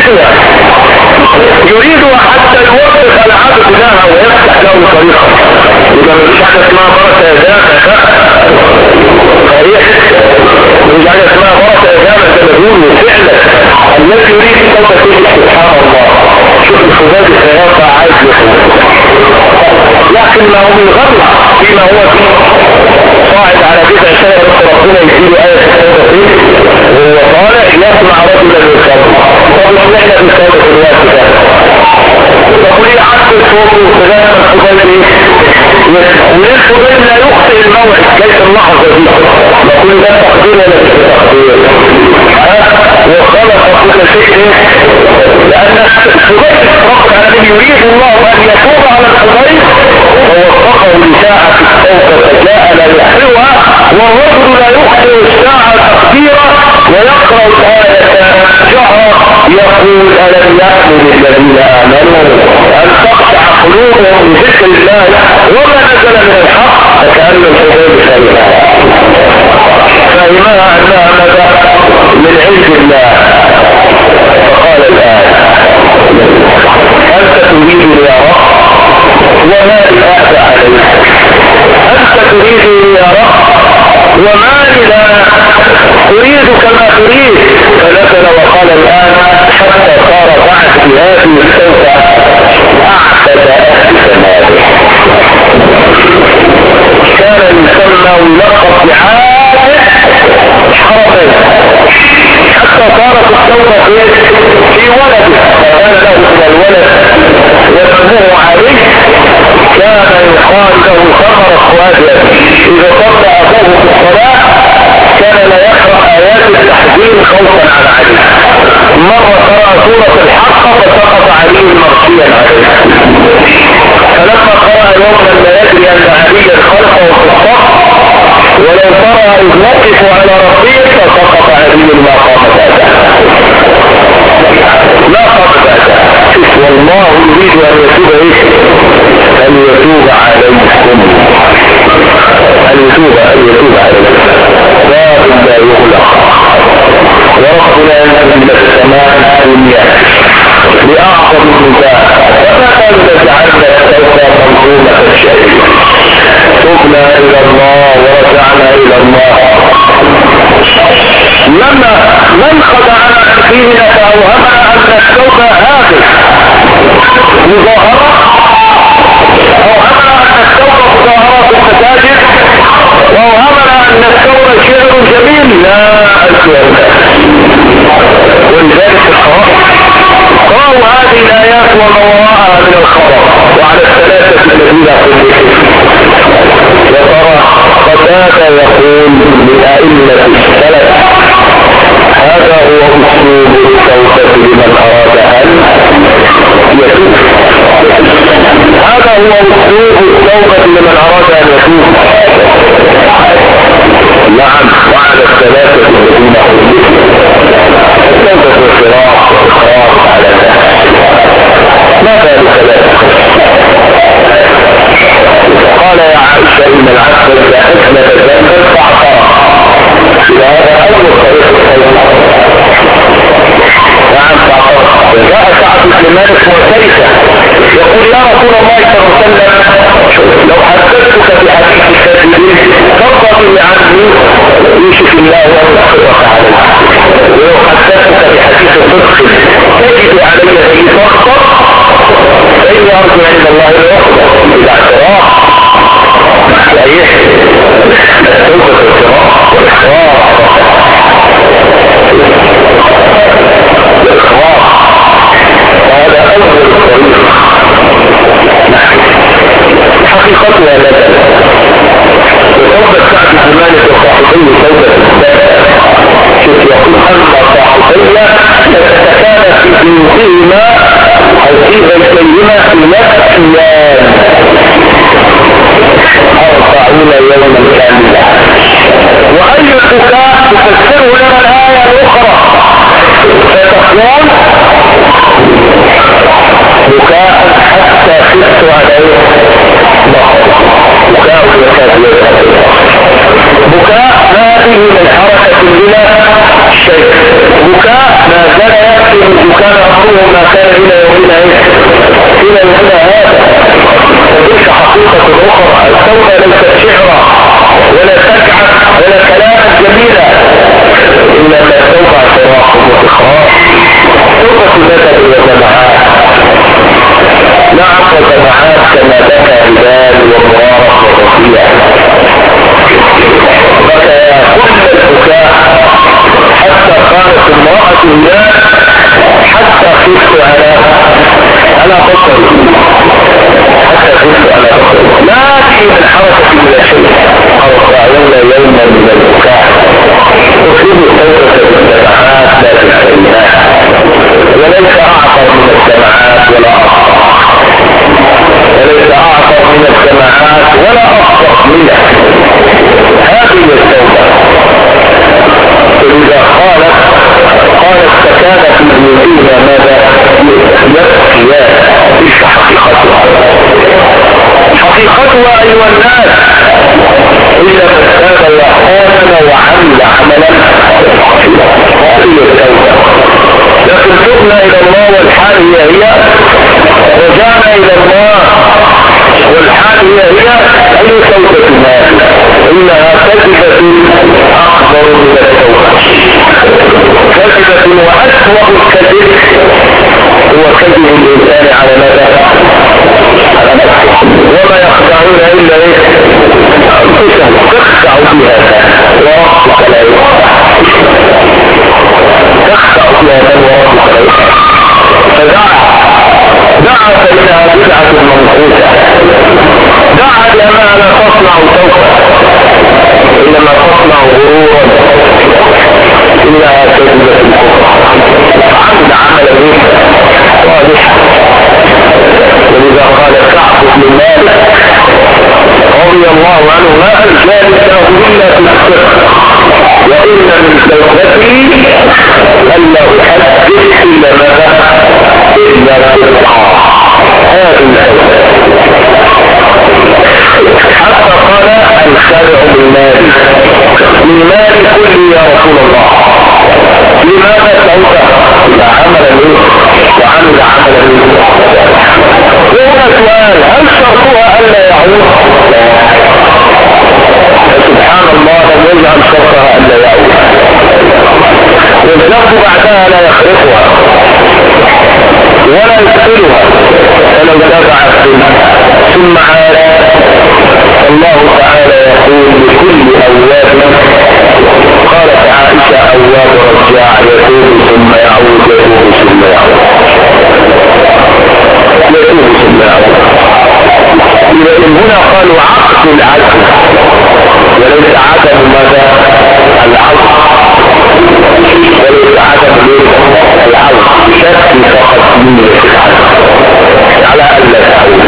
يريد حتى يوفق العبد لها ويفتح له طريقا. إذا مفيش حاجة اسمها بركة يا جامع صحيح، مفيش حاجة اسمها بركة يا جامع زي ما بيقولوا فعلا. الذي يريد التوبة فيه سبحان الله. شوف الخباز السيارة عايز يخلص، لكن ما هو من غلط فيما هو فيه صاعد على جذع شجرة ربنا يجيله آية التوبة فيه وهو طالع يسمع رجلا يصلي. طب لو احنا بنصلي في الوقت ده طب ليه عكس الصوت وكلام الفضيل ايه؟ وليه الفضيل لا يخطئ الموعد ليس اللحظة دي؟ نقول ده تقدير ولا مش تقدير؟ وخلق كل شيء ايه؟ لأن الفضيل رب العالمين يريد الله أن يتوب على الفضيل ووفقه لساعة التوبة فجاء لا يحرمها، والرجل لا يخطئ الساعة تقديرا ويقرأ الآية جهرا يقول ألم يأمن الذين آمنوا أن تقطع قلوبهم بذكر الله وما نزل من الحق فكأن الفضيل فهمها أنها ماذا من عند الله. فقال الآن أنت تريد يا رب وما لأعفى عليك، أنت تريد يا رب وما لا أريد كما تريد. فنزل وقال الآن حتى صار بعد هذه التوبة أعبد أهل سماده، كان يسمى ويلقب بعابد حرمين حتى صارت التوبة في ولده، فكان له من الولد يسموه عليه كان يقال له ثمر اخواته. إذا صلى أبوه في الصلاة كان لا يقرأ آيات التحذير خوفا على علي. مرة قرأ سورة الحق فسقط علي مرشيا عليه، فلما قرأ يوما لا يدري أن عليا خلفه في الصف ولو ترى إذ وقفوا على ربه فسقط علي ما قام بعده والله يريد أن يتوب أن يتوب عليكم، أن يتوب عليكم باب لا يغلق. وربنا ينزل من السماء الدنيا بأعظم من ذلك، فما كان جعلنا التوبة منظومة الشيء. تبنا إلى الله ورجعنا إلى الله. لما من خدعنا فينا فأوهمنا أن التوبة هذه مظاهرة، أوهمنا أن التوبة مظاهرة في المساجد، وأوهمنا أن التوبة شعر جميل. لا أشياء. ولذلك قرأوا هذه الآيات وما وراءها من الخبر وعلى الثلاثة الذين قلتهم. وترى قتادة يقول لأئمة السلف هذا هو أسلوب التوبة لمن أراد أن يتوب، هذا هو أسلوب التوبة لمن أراد أن يتوب. نعم، وعلى الثلاثة الذين قلتهم التوبة والفراق والإقرار على ذلك. ماذا لثلاثة؟ قال يا عائشة إن العبد إذا أثبت ذنبا فاعترف، إذا هذا أول طريق التوبة. نعم فاعترف. جاء سعد بن مالك وسيسة يقول يا رسول الله صلى الله عليه وسلم لو حدثتك بحديث الكاذبين ترضى به عني يوشك الله وأن يحفظك عليه، ولو حدثتك بحديث الصدق تجد علي فيه تخطر فإني أرجو عند الله الوحدة إذا اعتراف. صحيح التوبة الاعتراف والإقرار هذا أول الطريق. حقيقتها لا تنسى. وتوبة سعد بن مالك وصاحبيه توبة الثالثة. شوف يقول أما صاحبيه فكان في بيوتهما أو في بيتيهما في نفس أيام 40 يوما كاملة. وأي البكاء تفسره لنا الآية الأخرى بكاء حتى خفت عليه بكاء بكاء ما فيه من حركة بلا شيء، بكاء ما كان يكفي من بكاء أمره ما كان إلى يومنا إلى يومنا هذا. تلك حقيقة أخرى، التوبة ليست شعرا ولا سجعة ولا كلاما جميلا، إلا ما التوبة اعتراف وإخراج. توبة ندب وجماعات، نعم وجماعات كما بكى هلال ومبارك ورفيع، بكى كل البكاء حتى قالت امرأة الناس حتى خفت على بصري، حتى خفت على بصري، لا في من حركة ولا شيء. أربعون يوما من البكاء، تفيد التوبة بالجماعات لا بالكلمات، وليس أعظم من الجماعات ولا أفضل، وليس أعظم من الجماعات ولا أفضل منها. هذه التوبة. إذا قالت فكان في بيوتنا ماذا يبكيان، تلك حقيقتها. حقيقتها أيها الناس إلا من تاب وآمن وعمل عملا، هذه التوبة. لكن تبنا إلى الله والحال هي رجعنا إلى الله والحال هي أي توبة مال، إنها كذبة أكبر من التوبة. كذبة وأسوأ الكذب هو كذب الإنسان على ماذا؟ على نفسه، وما يخدعون إلا أنفسهم، تخدع بها وربك لا يخدع، تخدع بها وربك لا يخدع. فدعا فإنها بدعة منقوصة، دعا لما لا تصنع توبة إنما تصنع غرورا، إنها كذبة الكفر، عمل به صالحا. ولذا قال كعب بن مالك رضي الله عنه ما أجالسه إلا في السر، وإن من توبتي ألا أحدث إلا ماذا إلا بالطاعة. هذه التوبة. حتى قال الخادع من مالي كله يا رسول الله، لماذا توبة؟ إذا عمل منه وعمل عمل منه. وهنا سؤال، هل شرطها ألا يعود؟ سبحان الله لم يجعل شرطها ألا يعود، والذنب بعدها لا يخرقها ولا يقتلها، فلو تابع ثم عاد الله تعالى يقول لكل أواب، قالت عائشة أواب رجاع يتوب ثم يعود يتوب ثم يعود يتوب ثم يعود. إذا هنا قالوا عقد العزم وليس عدم ماذا العزم، وليس عدم العزم، شك فقط من العزم على ألا تعود.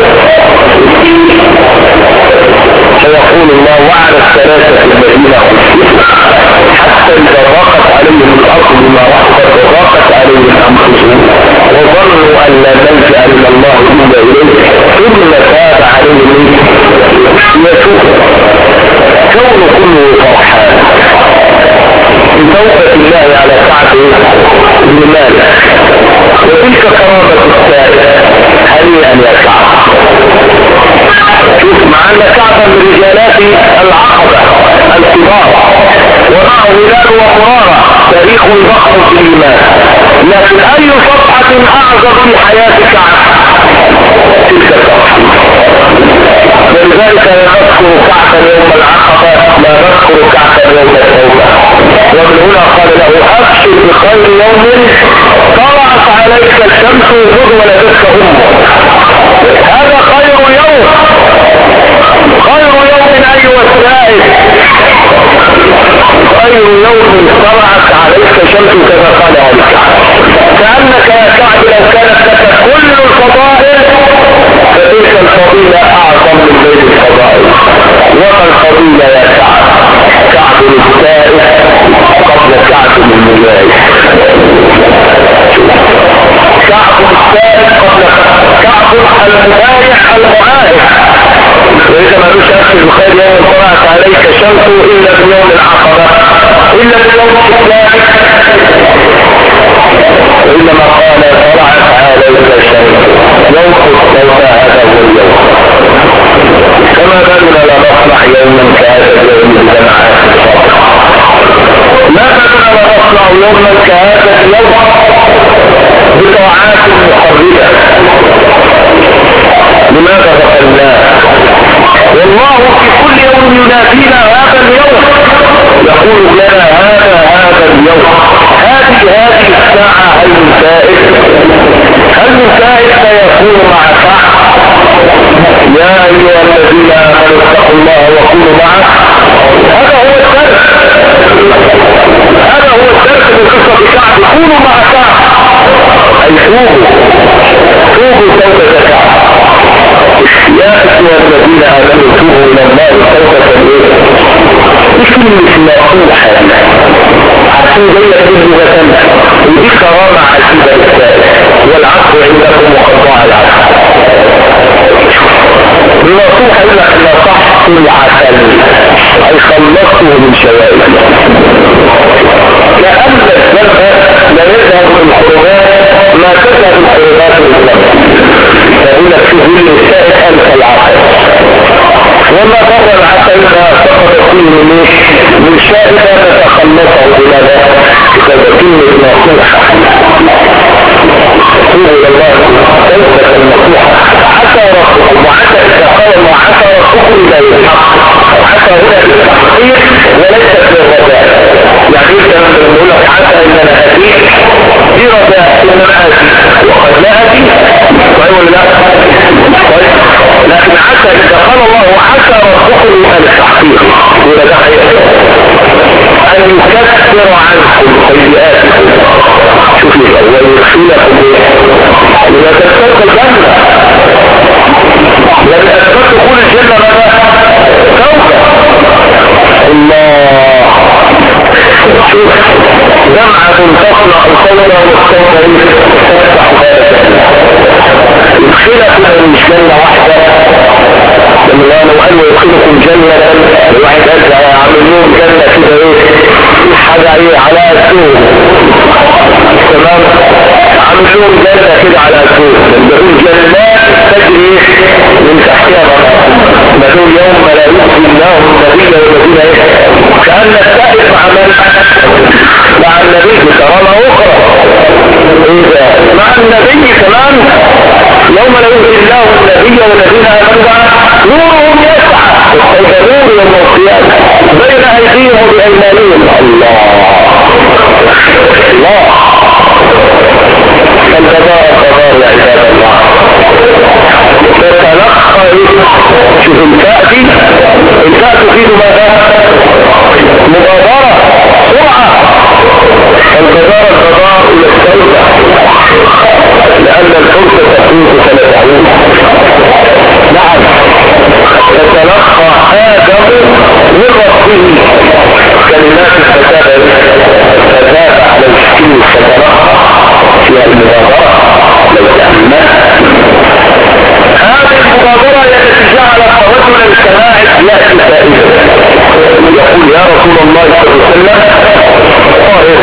فيقول الله وعلى الثلاثة الذين حتى إذا ضاقت عليهم الأرض بما رحبت وضاقت عليهم أنفسهم وظنوا أن لا ملجأ من الله إلا إليه ثم تاب عليهم يتوب. كون كله فرحان بتوبة الله على كعب بن مالك، وتلك كرامة السائل هنيئا يا كعب. شوف مع أن كعبا من رجالات العقبة الكبار ومعه هلال ومرارة تاريخ ضخم في الإيمان، لكن أي صفحة أعظم في حياة كعب؟ تلك الصفحة. ولذلك لا نذكر كعبا يوم العقبة، لا نذكر كعبا يوم التوبة. ومن هنا قال له أبشر بخير يوم طلعت عليك الشمس وجود ولدتك أمك. هذا خير يوم، خير يوم أيها السائل، خير يوم طلعت عليك شمس كما قال عليك. كأنك يا كعب لو كانت لك كل الفضائل فتلك الفضيلة أعظم من بين الفضائل. وما الفضيلة يا كعب؟ كعب السائل قبل كعب المجاهد، كعب السائل قبل المبايع المعاهد، وإذا ما دوش أخي البخاري يوم طلعت عليك شمس إلا بيوم العقبة إلا بيوم الثاني، وإنما قال طلعت عليك شمس يوم الصوت هذا هو اليوم. كما بالنا لا نصنع يوما كهذا اليوم بجماعات الصالحة، ما بالنا لا نصنع يوما كهذا اليوم بطاعات مقربة. لماذا غفلناه؟ والله في كل يوم ينادينا هذا اليوم، يقول لنا هذا اليوم، هذه الساعة. هل من سائل سيكون مع ساعة؟ يا أيها الذين آمنوا اتقوا الله وكونوا معه. هذا هو الدرس من قصة كعب، كونوا مع ساعة، أي توبوا توبة كعب. يا أيها الذين آمنوا توبوا إلى الله توبة اسم نصوح، عشان جاية تجربة ودي كرامة عجيبة للسائل، والعفو عندكم وقضاء العفو. النصوح إلا أن نصحت العسل أي خلصته من شوائب، لأن الذنب لا يذهب من حرمات ما تذهب من حرمات الذنب، فهنا في كل السائل أنت العسل. وما ضر العسل ما سقط فيه من شائبة تتخلصه بماذا؟ بتكون نصوحة. توبوا إلى الله توبة نصوحة. عسى ربكم، وعسى إذا قال وعسى ربكم إلى الحق، عسى هنا للتحقيق وليست للرجاء. يعني انت لما نقول لك عسى ان انا اتيك دي رجاء ان انا اتي وقد لا اتي، طيب ولا لا؟ طيب لكن عسى اذا قال الله وعسى ربكم الى التحقيق ولا ده ان يكفر عنكم سيئاتكم، شوف ويدخلكم اذا تدخلوا الجنه. لأن أسباب دخول الجنة ماذا؟ توبة. الله، شوف جمعة تصنع القولة والصوت تفتح باب يدخلكم مش جنة واحدة. لما لو قالوا يدخلكم جنة الواحد قال عامل لهم جنة كده حاجة على السوق، تمام، عامل لهم جنة كده على السوق، بقول جنات تجري من تحتها بقول يوم لا يؤذي الله النبي والذين كأن السائل مع النبي كرامة أخرى مع النبي كمان. يوم لا يؤذي الله النبي والذين آمنوا نورهم يسعى نور يوم القيامة بين أيديهم وبأيمانهم. الله القضاء يا عباد الله. تتلقى شوف الفاء تفيد ماذا؟ مبادرة، سرعة. القضاء إلى التوبة، لأن الفرصة تفوت فلا تعود. نعم، تتلقى آدم من ربه كلمات فتاب على السكين، فتلقى فيها المبادرة لو تأمنها. هذه المبادرة التي جعلت رجلا كماعز يأتي سائلا يقول يا رسول الله صلى الله عليه وسلم طاهر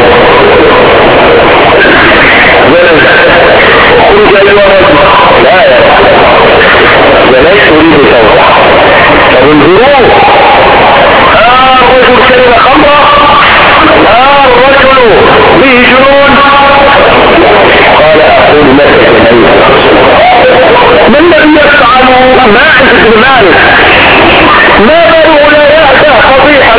قلت أيها الرجل لا يا رسول وليس أريد توبة. فانظروا الرجل شرب خمرة، الرجل به جنون. قال أقول لك ما الذي يفعل ماعز بن مالك؟ ما باله لا يأتى فضيحة،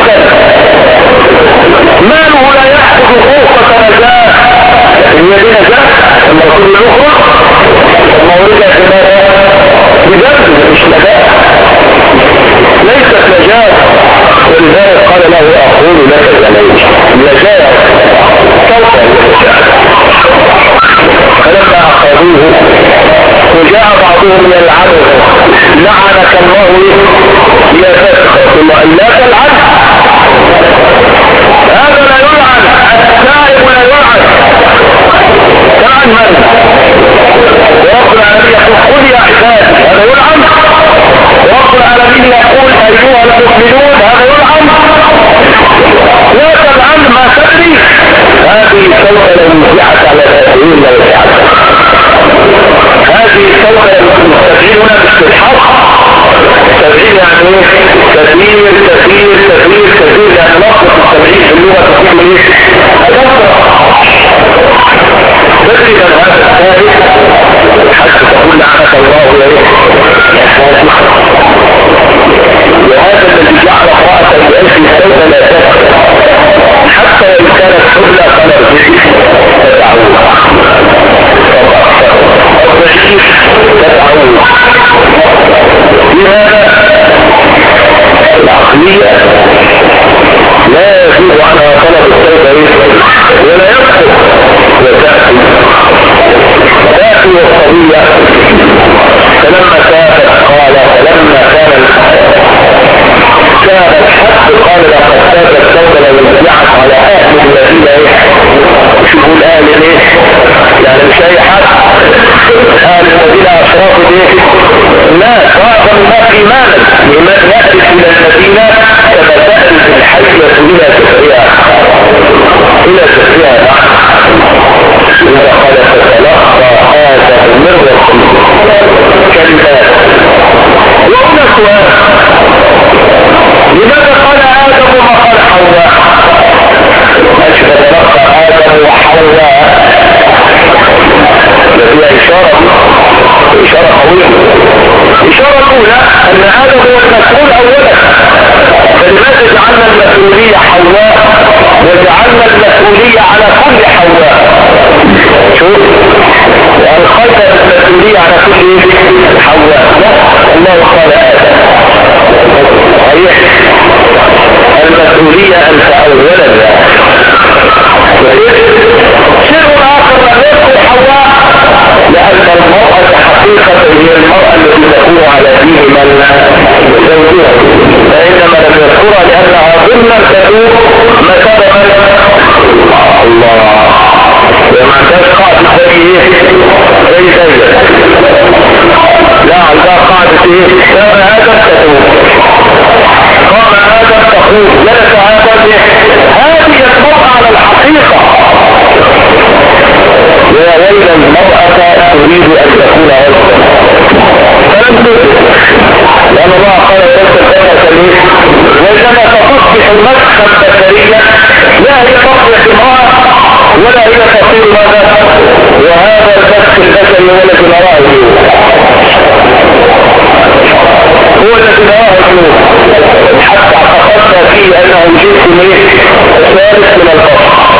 ماله لا يأخذ خوفة نجاة. هي دي نجاة الرسول الأخرى مورده بماذا؟ بجد مش نجاة، ليست نجاة. ولذلك قال له أقول لك نجاة توبة. فلما أخذوه وجاء بعضهم يلعنه لعنك الله يا فاسق، ثم أن لا تلعن، هذا لا يلعن، التائب لا يلعن. تلعن من؟ ورب العالمين يقول قل يا عبادي التوبة السبعين هنا مش بالحق، السبعين يعني ايه؟ كثير كثير كثير كثير، يعني لفظة السبعين في اللغة تقول ايه؟ تقريبا هذا الثالث حتى تقول لعنة الله ايه؟ يا فاتح. وهذا الذي جعل امرأة بألف التوبة لا تكفر حتى وإن كانت حبلى فلا تجد تدعوها الضعيف تدعوها. لهذا العقلية لا يجوز عنها طلب التوبة ولا يكفر وتأتي والصبية فلما كانت قال فلما كان الحق قال لقد تاب التوبة لو انتبعت على أهل الذين شوفوا الآل ليه يعني مش أي حد أهل الذين أشرافوا ليه لا قاطم ما إيمانا لمن يأتي إلى المدينة كما تأتي في الحية إلى سفرها إذا قال فتلقى آدم من رسول كلمات. وهنا سؤال لماذا قال آدم وما قال حواء؟ ماشي فتلقى آدم وحواء فيها إشارة قوية. إشارة أولى أن آدم هو المسؤول أولا، فلماذا جعلنا المسؤولية حواء وجعلنا المسؤولية على كل حواء؟ شوف والخلق المسؤولية على كل حواء. الله قال آدم صحيح المسؤولية أنت أولا. شيء آخر أن يذكر حواء لأن المرأة حقيقة هي المرأة التي تكون على دين من زوجها، فإنما لم يذكرها لأنها ضمن تدور مكان الله وما عندهاش قاعدة زي لا عندها قاعدة كان آدم تدور قام آدم تقول جلس آدم هذه المرأة على الحقيقة. يا ويل المرأة تريد أن تكون غيرا فلم تدرك لأن الله قال وإنما تصبح مسخا بشريا لا هي تصبح امرأة ولا هي تصير ماذا وهذا المسخ البشري هو الذي نراه اليوم حتى اعتقدنا فيه أنه جنس ثالث من البشر.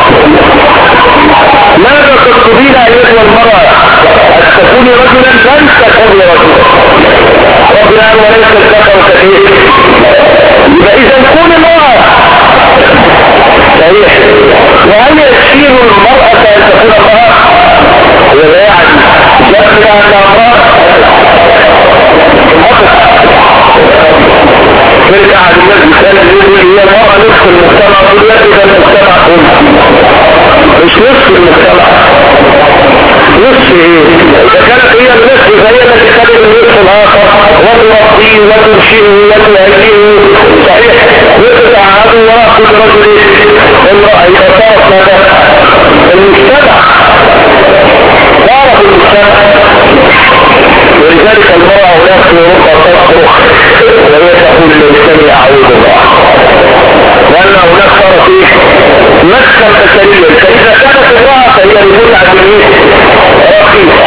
ماذا تقصدين أيها المرأة أن تكوني رجلا لن تكوني رجلا رجلا وليس الذكر كثير يبقى إذا كون امرأة صحيح. وهل يشير المرأة أن تكون امرأة ولا يعني يكفي أنها امرأة ترجع على المثال يقول هي المرأة نصف المجتمع كلها إذا المجتمع كله مش نصف المجتمع نصف ايه اذا كانت هي النصف فهي التي تخلي النصف الاخر وتربيه وترشيه وتهديه صحيح وتتعامل وراء كل رجل امرأة اذا صارت ماذا المجتمع صارت المجتمع. ولذلك المرأة هناك في اوروبا تصرخ وهي تقول للسمي اعوذ الله لأن هناك صارت ايه مسكا بشريا. فإذا كانت امرأة فهي لمتعة رخيصة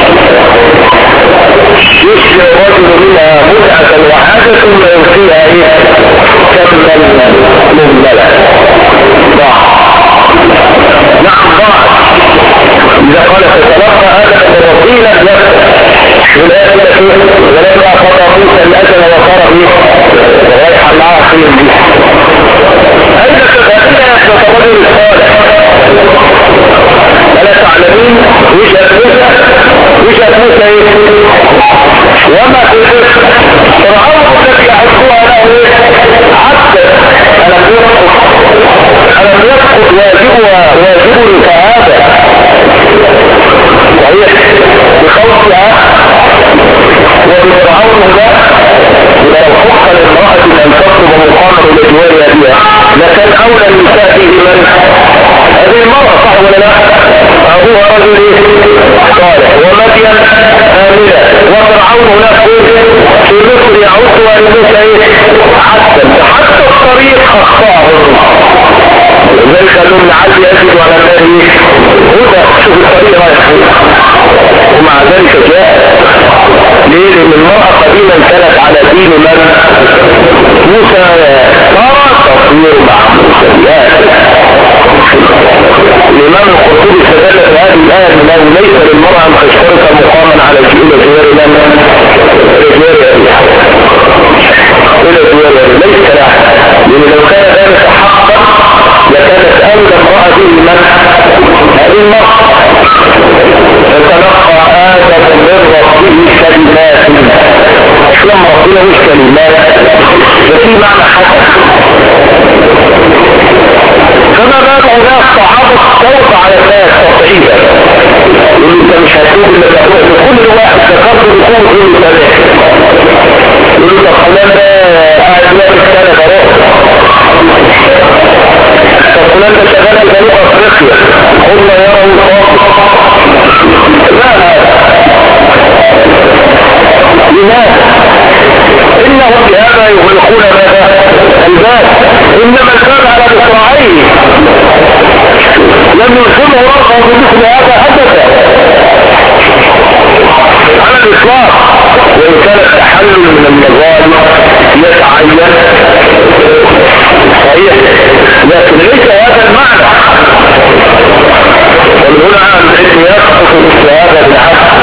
يشبه الرجل منها متعة وحاجة ثم يلقيها ايه كما مهملة ضاع. نعم ضاع. إذا قال فتلقى آدم من ربه لم يكن والآية ولما خطأ موسى الأجل وصار به ورايح معاه في الجيش أين تفاتينا يحدث الرجل الصالح ألا تعلمين وجهة موسى ايه وما في الرزق فرعون الذي يحبها له عبدا ألم يسقط واجب كهذا صحيح بخوفها وبفرعون لا لو حق للمرأة أن تطلب مقامة لجوارها بها لكن أولى النساء فيه من هذه المرأة صح ولا لا؟ أبوها رجل صالح ومدين آمنة فرعون هناك في مصر يعود ويموت حتى الطريق اخطاه لذلك قالوا لعل يجد على النار هدى. شوف الطريق رايح فين. ومع ذلك جاء ليه؟ لان المرأة قديما كانت على دين من موسى. ترى تصوير مع موسى. الامام القرطبي استدل بهذه الايه انه ليس للمرأة ان تشترط مقاما على جوار ليس لها، لان لو كان ذلك حقا لكانت اولى امرأة من هذه المرأة. فتلقى آدم من ربه كلمات. لما ربنا مش كلمات ففي معنى حسن. فما بال هناك صعبة الصوت على الناس تصعيدا، يقول انت مش هتقول الا تقول كل واحد ذكرت بيكون كل ثلاثة. يقول لك فلان ده قاعد يعمل كذا بروح، طب فلان ده شغال في جنوب افريقيا هم يروا الخاطئ. لا لماذا؟ انهم بهذا يغلقون ماذا؟ الباب. انما الباب على مصراعيه لم يلزمه رأسه بمثل هذا ابدا على الاطلاق. وان كان التحلل من النظام يتعين صحيح، لكن ليس هذا المعنى. ومن هنا العلم يسقط مثل هذا بالعكس.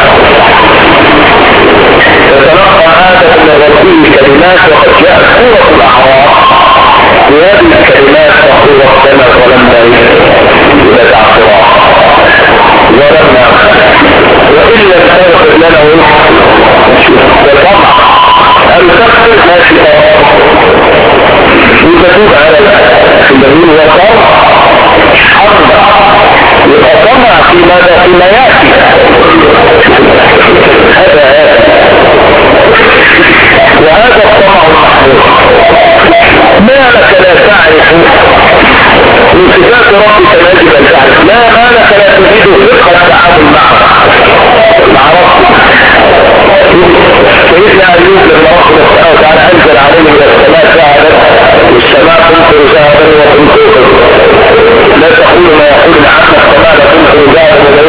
فتلقى آدم من ربه كلمات وقد جاءت سورة الأعراف بهذه الكلمات تقول ربنا ظلمنا إلى تعصرا ظلمنا وإن لم تغفر لنا وطمع أن تغفر ما شئت وتتوب على الذين وطمع حرب يبقى طمع في ماذا؟ فيما يأتي. هذا وهذا الطمع المحمود. ما لك لا تعرف من صفات ربك يجب ان تعرف. ما لك لا تجد فقه التعامل معه مع ربك. سيدنا ايوب لما ربنا سبحانه وتعالى انزل عليه من السماء ذهبا والسماء تمطر ذهبا وتمطر. لا تقول ما يقول العامة السماء لا تمطر ذهبا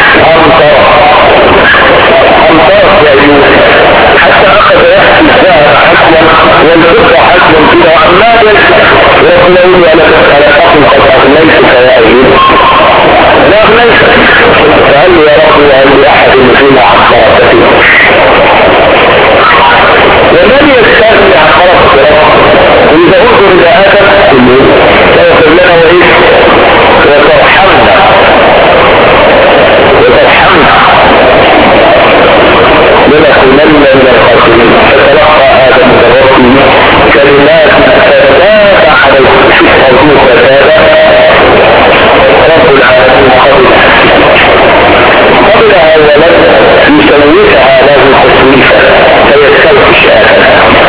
امطرت يا ايوب حتى اخذ يحكي الذهب حكما والفضة حكما كده وعمال يقول يا لك خلقكم قد اغنيتك يا ايوب. لا اغنيتك فقال لي يا رب وقال لي احد فينا عن خرقتك ومن يستغني عن خرقتك. واذا انظر الى ادم سيغفر لنا وايه وترحمنا لنكونن من الخاسرين. فتلقى آدم من ربه كلمات فتاب عليه. شوف موضوع فتاب رب العالمين قبلها ولد يسويها له تصويفا فيستوحش آدم.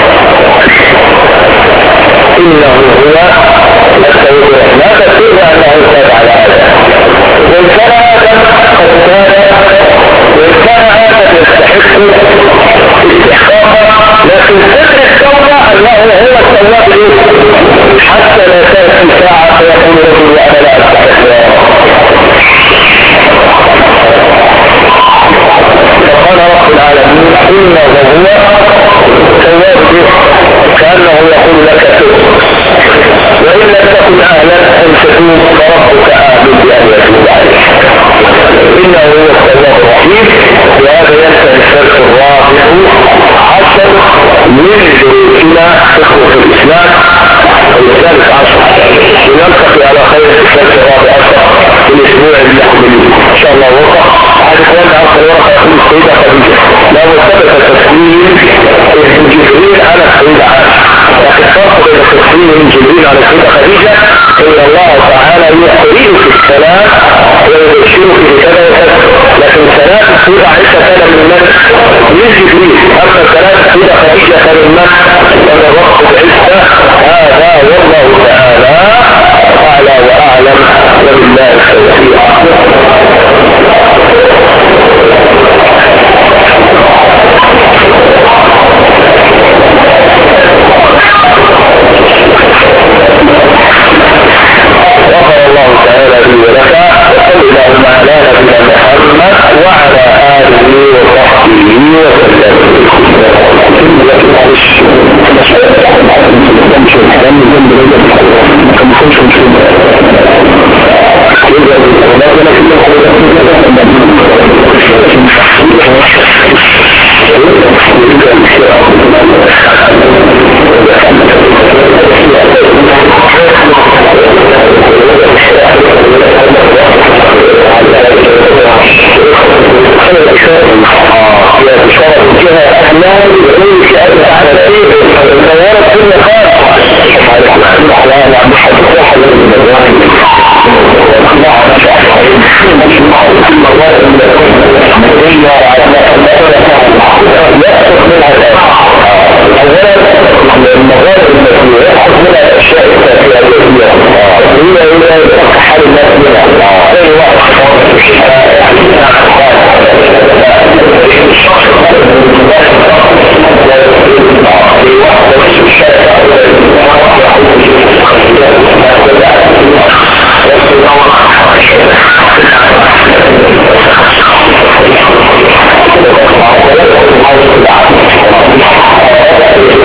إنه هو التوبة. ماذا تقول أنه تاب على آدم؟ وإن كان آدم قد تاب وإن كان آدم يستحق استحقاقا، لكن سر التوبة أنه هو التواب حتى لا تأتي ساعة فيقول رجل أنا لا أستحق. فقال رب العالمين إنه هو التواب كأنه يقول لك تب، وإن لم تكن أهلا أن تتوب فربك أهل بأن يتوب عليك. إنه هو التواب الرحيم. وهذا ينتهي الشرط الرابع عشر من دروسنا فقه الإسلام الثالث عشر. ونلتقي على خير في الشرط الرابع عشر في الأسبوع المقبل إن شاء الله. وقع هذا كلام عن ورقة أخذ السيدة خديجة لو ثبت تسليم ابن جبريل على السيدة عائشة، لكن فرق بين تسليم ابن جبريل على السيدة خديجة إن الله تعالى يقرئ في السلام ويبشره في كذا وكذا، لكن سلام السيدة عائشة كان من جبريل، أما سلام السيدة خديجة كان من الرب العزة. هذا والله تعالى أعلى وأعلم وبالله التوفيق. المرات التي